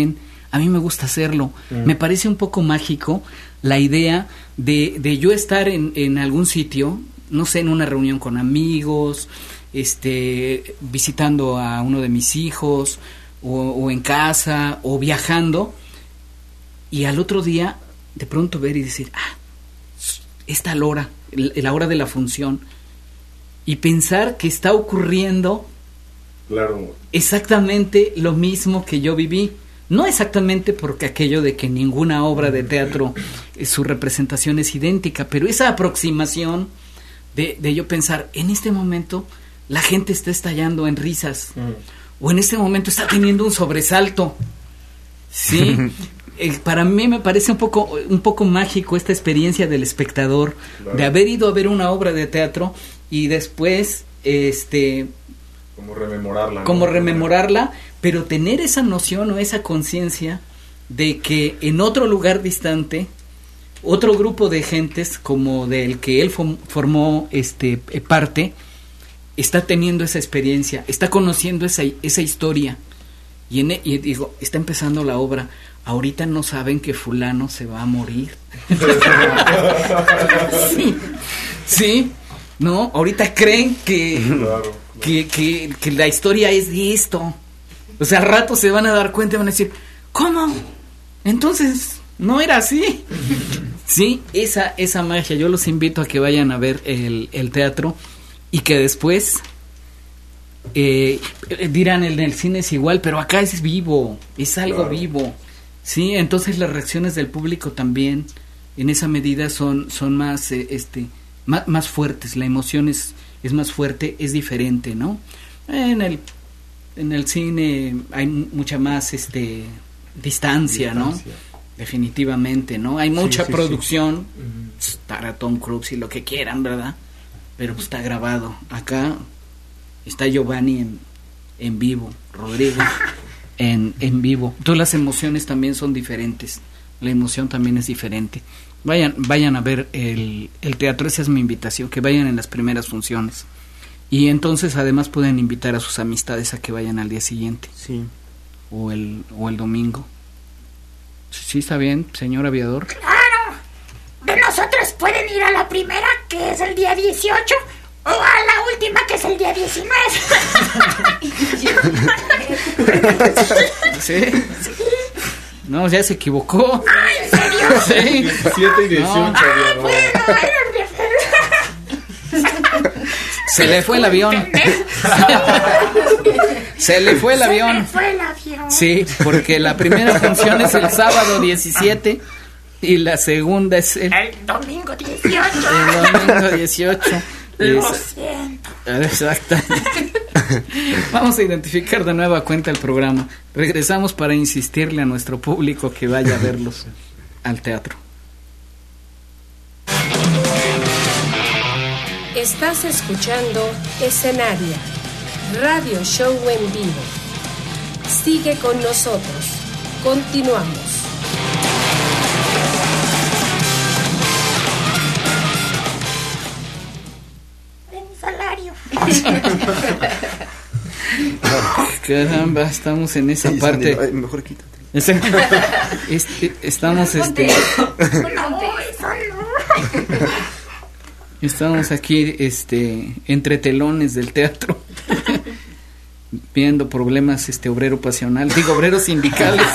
a mí me gusta hacerlo. Mm. Me parece un poco mágico la idea de, de yo estar en, en algún sitio, no sé, en una reunión con amigos, este, visitando a uno de mis hijos, o, o en casa, o viajando, y al otro día de pronto ver y decir, ah, esta hora, la hora de la función, y pensar que está ocurriendo claro. exactamente lo mismo que yo viví. No exactamente porque aquello de que ninguna obra de teatro eh, su representación es idéntica, pero esa aproximación de, de yo pensar, en este momento la gente está estallando en risas, mm. o en este momento está teniendo un sobresalto, ¿sí? eh, para mí me parece un poco, un poco mágico esta experiencia del espectador, claro. de haber ido a ver una obra de teatro y después, este... como rememorarla. Como ¿no? rememorarla, pero tener esa noción o esa conciencia de que en otro lugar distante, otro grupo de gentes como del que él fom- formó este parte, está teniendo esa experiencia, está conociendo esa, esa historia, y, en, y digo, está empezando la obra, ahorita no saben que fulano se va a morir. sí, sí, no, ahorita creen que, claro. que, que, que la historia es de esto. O sea, al rato se van a dar cuenta y van a decir, ¿cómo? Entonces, no era así. Sí, esa, esa magia, yo los invito a que vayan a ver el, el teatro y que después eh, dirán, en el cine es igual, pero acá es vivo, es algo claro. vivo. Sí, entonces las reacciones del público también en esa medida son, son más, eh, este, más, más fuertes, la emoción es, es más fuerte, es diferente, ¿no? En el En el cine hay mucha más este distancia, distancia. ¿no? Definitivamente, ¿no? Hay mucha sí, sí, producción, sí. Estará Tom Cruise y lo que quieran, ¿verdad? Pero pues está grabado. Acá está Giovanni en, en vivo, Rodrigo en, en vivo. Todas las emociones también son diferentes. La emoción también es diferente. Vayan, vayan a ver el, el teatro, esa es mi invitación, que vayan en las primeras funciones. Y entonces además pueden invitar a sus amistades a que vayan al día siguiente. Sí. O el, o el domingo. ¿Sí está bien, señor aviador? ¡Claro! De nosotros pueden ir a la primera, que es el día dieciocho, o a la última, que es el día diecinueve. ¿Sí? ¿Sí? No, ya se equivocó. ¿Ah, en serio? Sí. diecisiete y dieciocho. No. Ah, bueno, se le fue el avión. Se le fue el avión. Se le fue el avión. Sí, porque la primera función es el sábado diecisiete y la segunda es el, el domingo dieciocho. El domingo dieciocho. Lo es, siento. Exactamente. Vamos a identificar de nueva cuenta el programa. Regresamos para insistirle a nuestro público que vaya a verlos al teatro. Estás escuchando Escenaria, radio show en vivo. Sigue con nosotros. Continuamos. De mi salario. Caramba, estamos en esa sí, parte. Ay, mejor quítate. Este, estamos este. Estamos aquí, este, entre telones del teatro, viendo problemas, este, obrero pasional, digo, obreros sindicales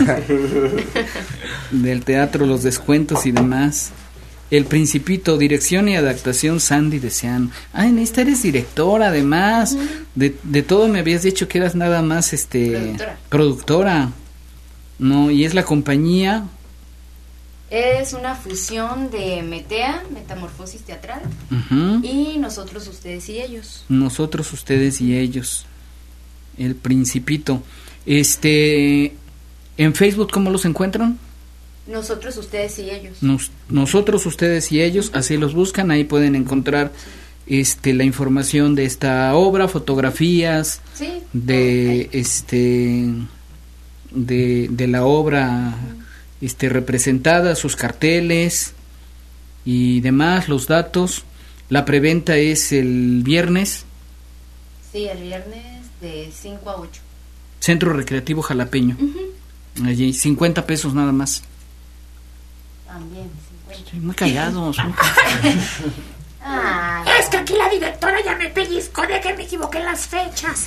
del teatro, los descuentos y demás. El Principito, dirección y adaptación, Sandy Desean. Ay, en esta eres directora, además. Uh-huh. De, de todo me habías dicho que eras nada más, este, productora. productora. No, y es la compañía. Es una fusión de Metea, Metamorfosis Teatral, uh-huh. y Nosotros, Ustedes y Ellos. Nosotros, Ustedes y Ellos. El Principito. Este, en Facebook, ¿cómo los encuentran? Nosotros, Ustedes y Ellos. Nos, nosotros, Ustedes y Ellos, así los buscan, ahí pueden encontrar este la información de esta obra, fotografías, sí, de okay. este de, de la obra este representada, sus carteles y demás, los datos. La preventa es el viernes. Sí, el viernes de cinco a ocho. Centro Recreativo Jalapeño. Uh-huh. Allí, cincuenta pesos nada más. También, cincuenta. Sí, muy callados. Muy callados. Ah, es que aquí la directora ya me pellizcó de que me equivoqué en las fechas.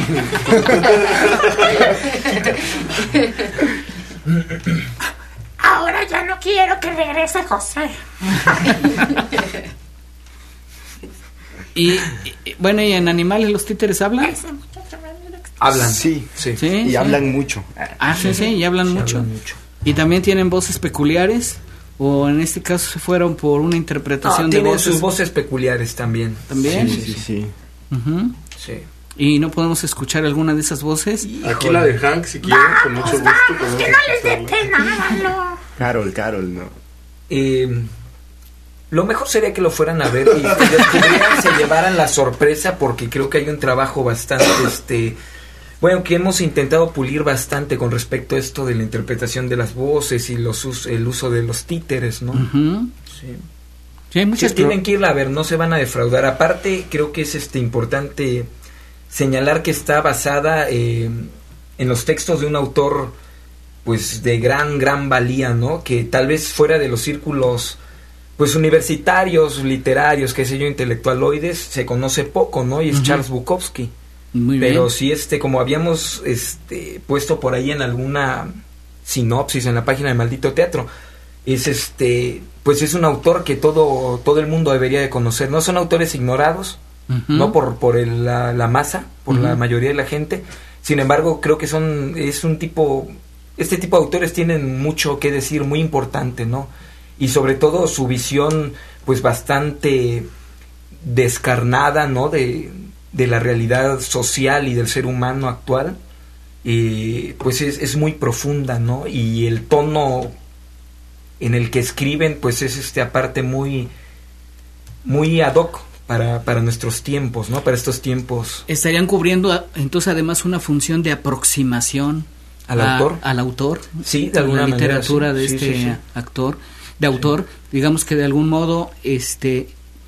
Ahora ya no quiero que regrese José. y, y bueno, ¿y en animales los títeres hablan? Hablan. Sí, sí. ¿Sí? Y sí. hablan mucho. Ah, sí, sí, y hablan, Sí, mucho. hablan mucho. Y también tienen voces peculiares, o en este caso se fueron por una interpretación No, de tienen voces. sus voces peculiares también. ¿También? Sí, sí, sí. Uh-huh. Sí. ¿Y no podemos escuchar alguna de esas voces? Aquí la de Hank, si quieren, con mucho gusto. Vamos, que no les dé pena, háganlo. Carol, Carol, no. Eh, lo mejor sería que lo fueran a ver y que descubrieran, se llevaran la sorpresa, porque creo que hay un trabajo bastante, este, bueno, que hemos intentado pulir bastante con respecto a esto de la interpretación de las voces y los us- el uso de los títeres, ¿no? Uh-huh. Sí. Sí, hay muchas Sí, tienen que irla a ver, no se van a defraudar. Aparte, creo que es este importante señalar que está basada eh, en los textos de un autor pues de gran, gran valía, ¿no? Que tal vez fuera de los círculos pues universitarios, literarios, qué sé yo, intelectualoides, se conoce poco, ¿no? Y es uh-huh. Charles Bukowski. Muy Pero bien. sí, este, como habíamos este puesto por ahí en alguna sinopsis en la página de Maldito Teatro, es este, pues es un autor que todo, todo el mundo debería de conocer. No son autores ignorados, uh-huh. no por, por el, la, la masa, por uh-huh. la mayoría de la gente. Sin embargo, creo que son, es un tipo, este tipo de autores tienen mucho que decir, muy importante, ¿no? Y sobre todo su visión, pues bastante descarnada, ¿no? De, de la realidad social y del ser humano actual, eh, pues es, es muy profunda, ¿no? Y el tono en el que escriben, pues es este aparte muy, muy ad hoc para, para nuestros tiempos, ¿no? Para estos tiempos. Estarían cubriendo entonces además una función de aproximación al a, autor. Al autor. Sí, de alguna la literatura manera, sí. de sí, este sí, sí. actor, de autor, sí. Digamos que de algún modo, este,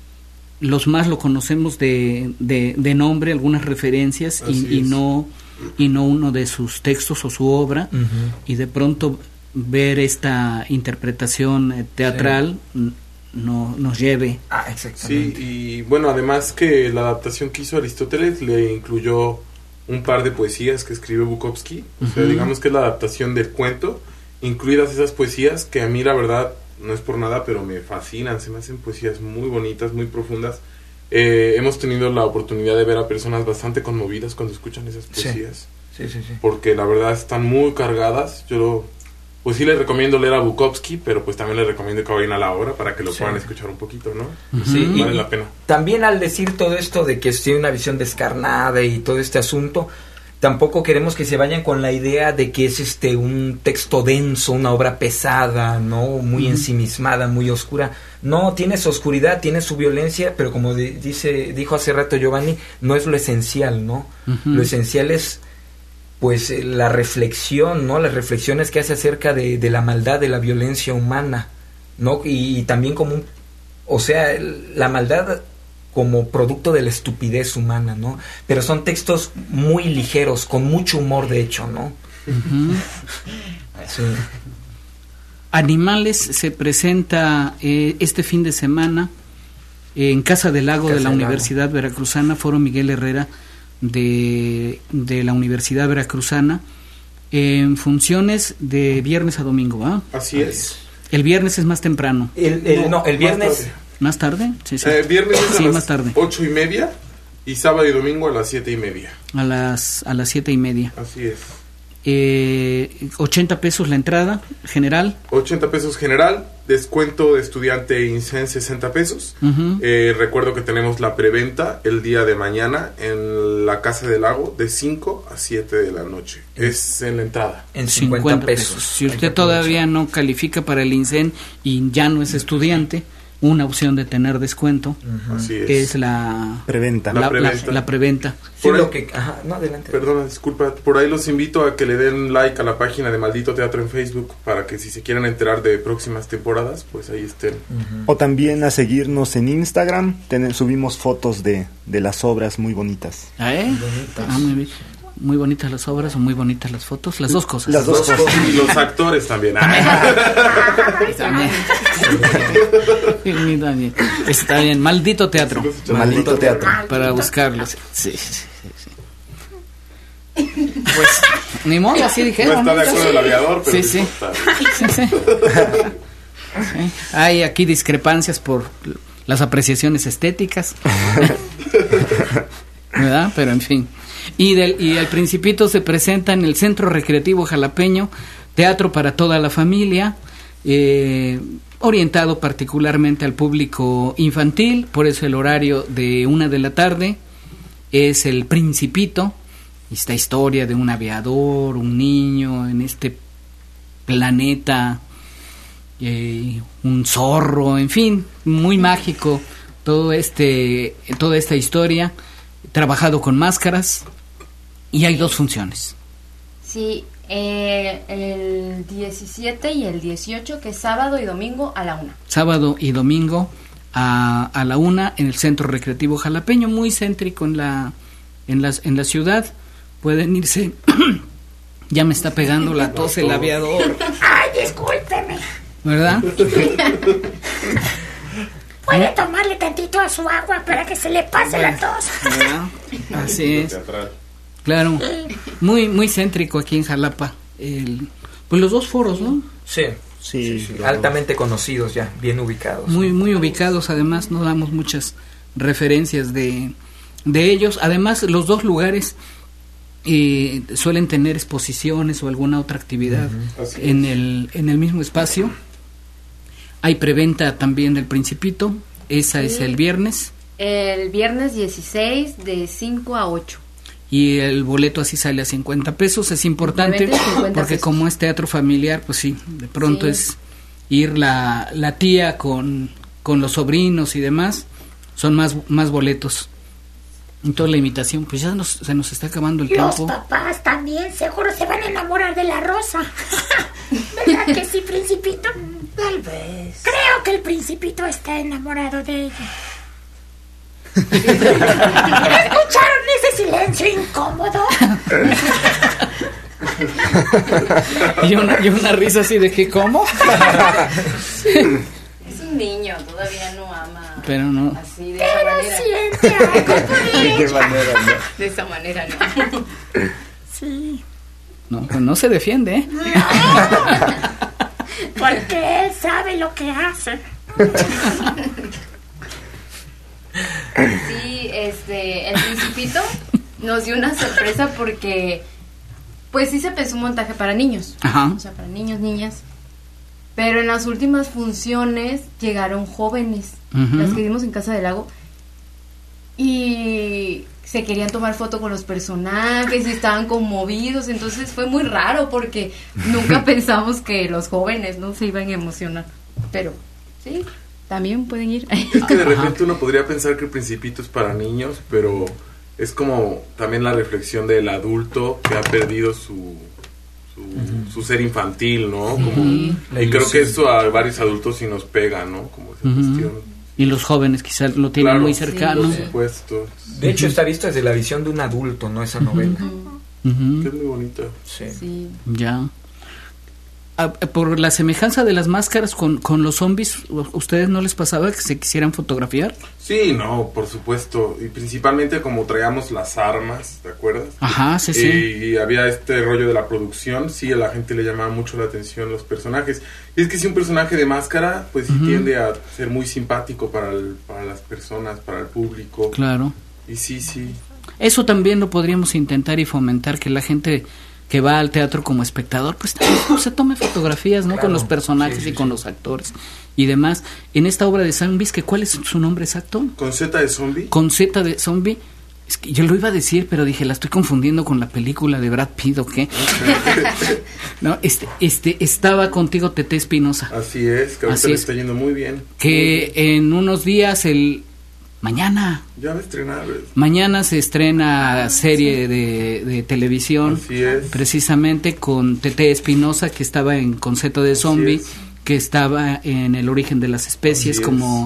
los más lo conocemos de, de, de nombre, algunas referencias y, y no y no uno de sus textos o su obra, uh-huh. y de pronto ver esta interpretación teatral sí. no, nos lleve. Ah, exactamente. Sí, y bueno, además que la adaptación que hizo Aristóteles le incluyó un par de poesías que escribió Bukowski, uh-huh. o sea, digamos que es la adaptación del cuento, incluidas esas poesías que a mí la verdad, no es por nada, pero me fascinan, se me hacen poesías muy bonitas, muy profundas. Eh, hemos tenido la oportunidad de ver a personas bastante conmovidas cuando escuchan esas poesías, sí. Sí, sí, sí. porque la verdad están muy cargadas. Yo lo, pues sí les recomiendo leer a Bukowski, pero pues también les recomiendo que vayan a la obra para que lo sí. puedan escuchar un poquito, ¿no? Uh-huh. Sí, vale y la pena. También al decir todo esto de que tiene una visión descarnada y todo este asunto, tampoco queremos que se vayan con la idea de que es este un texto denso, una obra pesada, no muy uh-huh. ensimismada, muy oscura. No, tiene su oscuridad, tiene su violencia, pero como de, dice dijo hace rato Giovanni, no es lo esencial, ¿no? Uh-huh. Lo esencial es pues la reflexión, ¿no? Las reflexiones que hace acerca de, de la maldad, de la violencia humana, ¿no? Y, y también como un, o sea, la maldad como producto de la estupidez humana, ¿no? Pero son textos muy ligeros, con mucho humor, de hecho, ¿no? Uh-huh. Sí. Animales se presenta eh, este fin de semana eh, en Casa del Lago Casa de la Universidad Lago. Veracruzana, Foro Miguel Herrera de, de la Universidad Veracruzana, en funciones de viernes a domingo, ¿va? Así es. El viernes es más temprano. El, el, no, no, el viernes... ¿Más tarde? Sí, sí. Eh, viernes es a sí, las más tarde. ocho y media y sábado y domingo a las siete y media. A las, a las siete y media. Así es. Eh, ochenta pesos la entrada general. ochenta pesos general, descuento de estudiante INSEN sesenta pesos. Uh-huh. Eh, recuerdo que tenemos la preventa el día de mañana en la Casa del Lago de cinco a siete de la noche. Es en la entrada. En cincuenta pesos. Si usted todavía no califica para el INSEN y ya no es estudiante, una opción de tener descuento uh-huh. Así es. es la preventa. La, la preventa. La, la preventa. Sí, lo que, ajá, no, adelante. Perdona, disculpa. Por ahí los invito a que le den like a la página de Maldito Teatro en Facebook para que si se quieren enterar de próximas temporadas, pues ahí estén. Uh-huh. O también a seguirnos en Instagram. Ten, subimos fotos de, de las obras muy bonitas. ¿Ah, eh? Ah, muy bien. muy bonitas las obras o muy bonitas las fotos, las dos cosas. Las dos cosas. Y los actores también. También. Sí, también. Está bien, maldito teatro. Maldito teatro. Para buscarlos. Sí, sí, sí, sí. Pues, ni modo, así dijeron. No está de acuerdo el aviador, pero sí, sí. Sí, sí. Sí. Hay aquí discrepancias por las apreciaciones estéticas. ¿Verdad? Pero en fin. Y, del, y El Principito se presenta en el Centro Recreativo Jalapeño, teatro para toda la familia, eh, orientado particularmente al público infantil, por eso el horario de una de la tarde es El Principito, esta historia de un aviador, un niño en este planeta, eh, un zorro, en fin, muy mágico todo este, toda esta historia, trabajado con máscaras, y hay dos funciones. Sí, eh, el diecisiete y el dieciocho, que es sábado y domingo a la una. Sábado y domingo a, a la una en el Centro Recreativo Jalapeño, muy céntrico en la, en las, en la ciudad. Pueden irse. Ya me está pegando la tos el aviador. Ay, discúlpeme. ¿Verdad? Puede tomarle tantito a su agua para que se le pase la tos. ¿Verdad? Así es. Claro. Muy, muy céntrico aquí en Jalapa. El, pues los dos foros, ¿no? Sí. Sí, sí, sí. claro. Altamente conocidos ya, bien ubicados. Muy, muy ubicados, además, no damos muchas referencias de, de ellos. Además, los dos lugares eh, suelen tener exposiciones o alguna otra actividad uh-huh. en el, en el mismo espacio. Hay preventa también del Principito, esa sí. es el viernes. El viernes dieciséis de cinco a ocho. Y el boleto así sale a cincuenta pesos, es importante porque pesos. Como es teatro familiar, pues sí, de pronto sí. es ir la, la tía con, con los sobrinos y demás, son más, más boletos. Entonces la invitación, pues ya nos, se nos está acabando el los tiempo. Los papás también seguro se van a enamorar de la Rosa. ¿Verdad que sí, Principito? Tal vez. Creo que el Principito está enamorado de ella. ¿Escucharon ese silencio incómodo? y, una, y una risa así de que, ¿cómo? Sí. Es un niño, todavía no ama. Pero no. Así, de esa manera. Siente algo por ella. ¿De qué manera, no? De esa manera, no. Sí. No, pues no se defiende, ¿eh? Porque él sabe lo que hace. Sí, este, el Principito nos dio una sorpresa porque, pues sí se pensó un montaje para niños. Ajá. O sea, para niños, niñas. Pero en las últimas funciones llegaron jóvenes, uh-huh. las que vimos en Casa del Lago, y se querían tomar foto con los personajes y estaban conmovidos. Entonces fue muy raro porque nunca pensamos que los jóvenes no se iban a emocionar. Pero sí, también pueden ir. Es que de repente uno podría pensar que el Principito es para niños, pero es como también la reflexión del adulto que ha perdido su su, uh-huh. su ser infantil, ¿no? Como, uh-huh. Y creo que eso a varios adultos sí nos pega, ¿no? Como esa uh-huh. cuestión. Y los jóvenes quizás lo tienen claro, muy cercano. Sí, por supuesto. De hecho, está visto desde la visión de un adulto, ¿no? Esa novela. Uh-huh. Uh-huh. Que es muy bonita. Sí. sí. Ya. Ah, por la semejanza de las máscaras con, con los zombies, ¿ustedes no les pasaba que se quisieran fotografiar? Sí, no, por supuesto. Y principalmente como traíamos las armas, ¿te acuerdas? Ajá, sí, sí. Y había este rollo de la producción, sí, a la gente le llamaba mucho la atención los personajes. Y es que si un personaje de máscara, pues sí uh-huh. tiende a ser muy simpático para, el, para las personas, para el público. Claro. Y sí, sí. Eso también lo podríamos intentar y fomentar, que la gente que va al teatro como espectador, pues se tome fotografías, ¿no? Claro, con los personajes sí, sí, y con sí. los actores y demás. En esta obra de zombies, que ¿cuál es su nombre exacto? ¿Con Z de zombie? Con Z de zombie. Es que yo lo iba a decir, pero dije, la estoy confundiendo con la película de Brad Pitt, ¿o qué? No, este, este, estaba contigo Tete Espinosa. Así es, que ahorita le está yendo muy bien. Que muy bien. En unos días, el... Mañana. Ya va a estrenar. Mañana se estrena serie de, de televisión. Así es. Precisamente con Tete Espinosa, que estaba en Concepto de Zombie, que estaba en El origen de las especies como,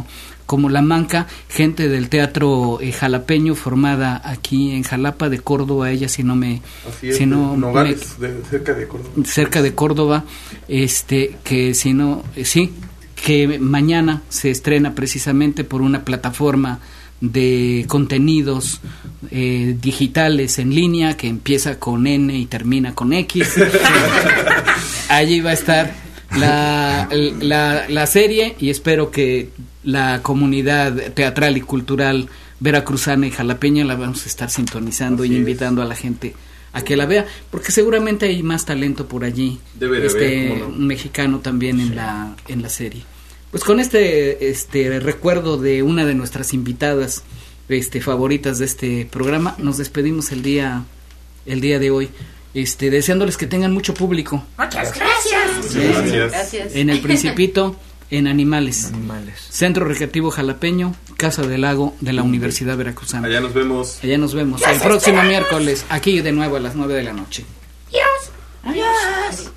como La Manca, gente del teatro eh, jalapeño formada aquí en Jalapa, de Córdoba, ella si no me... Así es, si no Nogales, me, de, cerca de Córdoba. Cerca de Córdoba, este, que si no... Eh, sí, que mañana se estrena precisamente por una plataforma de contenidos eh, digitales en línea que empieza con N y termina con X. Allí va a estar la, la, la serie, y espero que la comunidad teatral y cultural veracruzana y jalapeña la vamos a estar sintonizando y invitando a la gente a que la vea, porque seguramente hay más talento por allí. Debe de este haber, ¿cómo no? Un mexicano también en la en la serie. Pues con este este recuerdo de una de nuestras invitadas este favoritas de este programa, nos despedimos el día el día de hoy. Este, deseándoles que tengan mucho público. Muchas gracias. Sí, Gracias. Gracias. En El Principito, en Animales. Animales. Centro Recreativo Jalapeño, Casa del Lago de la Universidad Veracruzana. Allá nos vemos. Allá nos vemos el próximo miércoles, aquí de nuevo a las nueve de la noche. Dios. Adiós.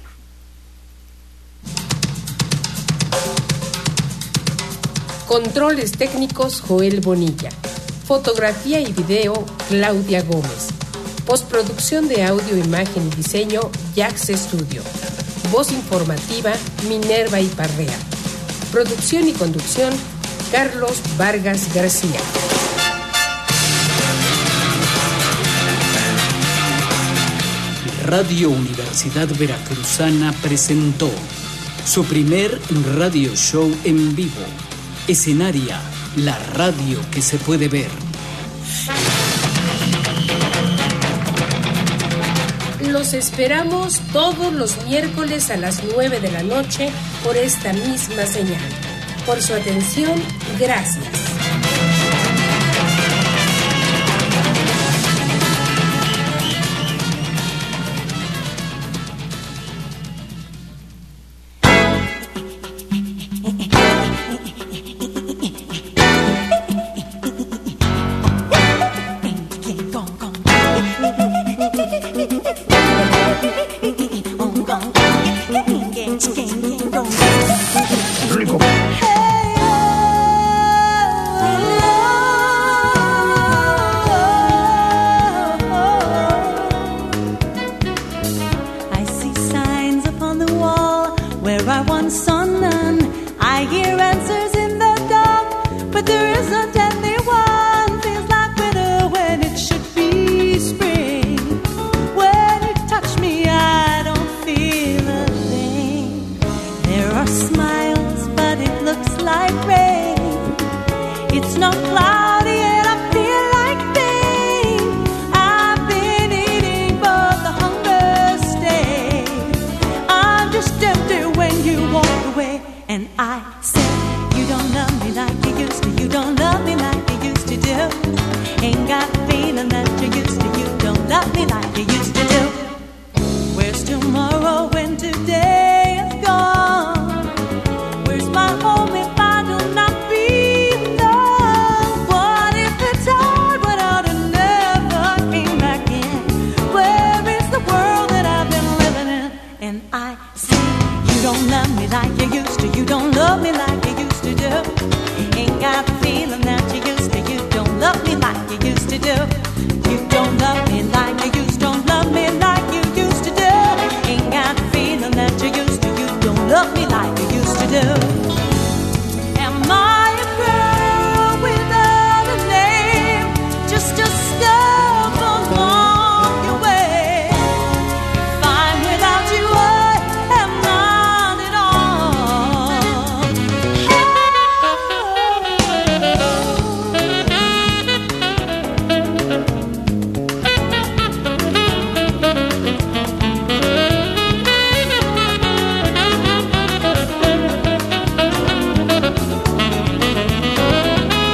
Controles técnicos Joel Bonilla. Fotografía y video Claudia Gómez. Postproducción de audio, imagen y diseño Jax Studio. Voz informativa Minerva Iparrea. Producción y conducción Carlos Vargas García. Radio Universidad Veracruzana presentó su primer radio show en vivo. Escenaria, la radio que se puede ver. Los esperamos todos los miércoles a las nueve de la noche por esta misma señal. Por su atención, gracias.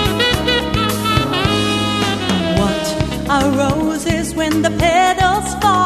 When the petals fall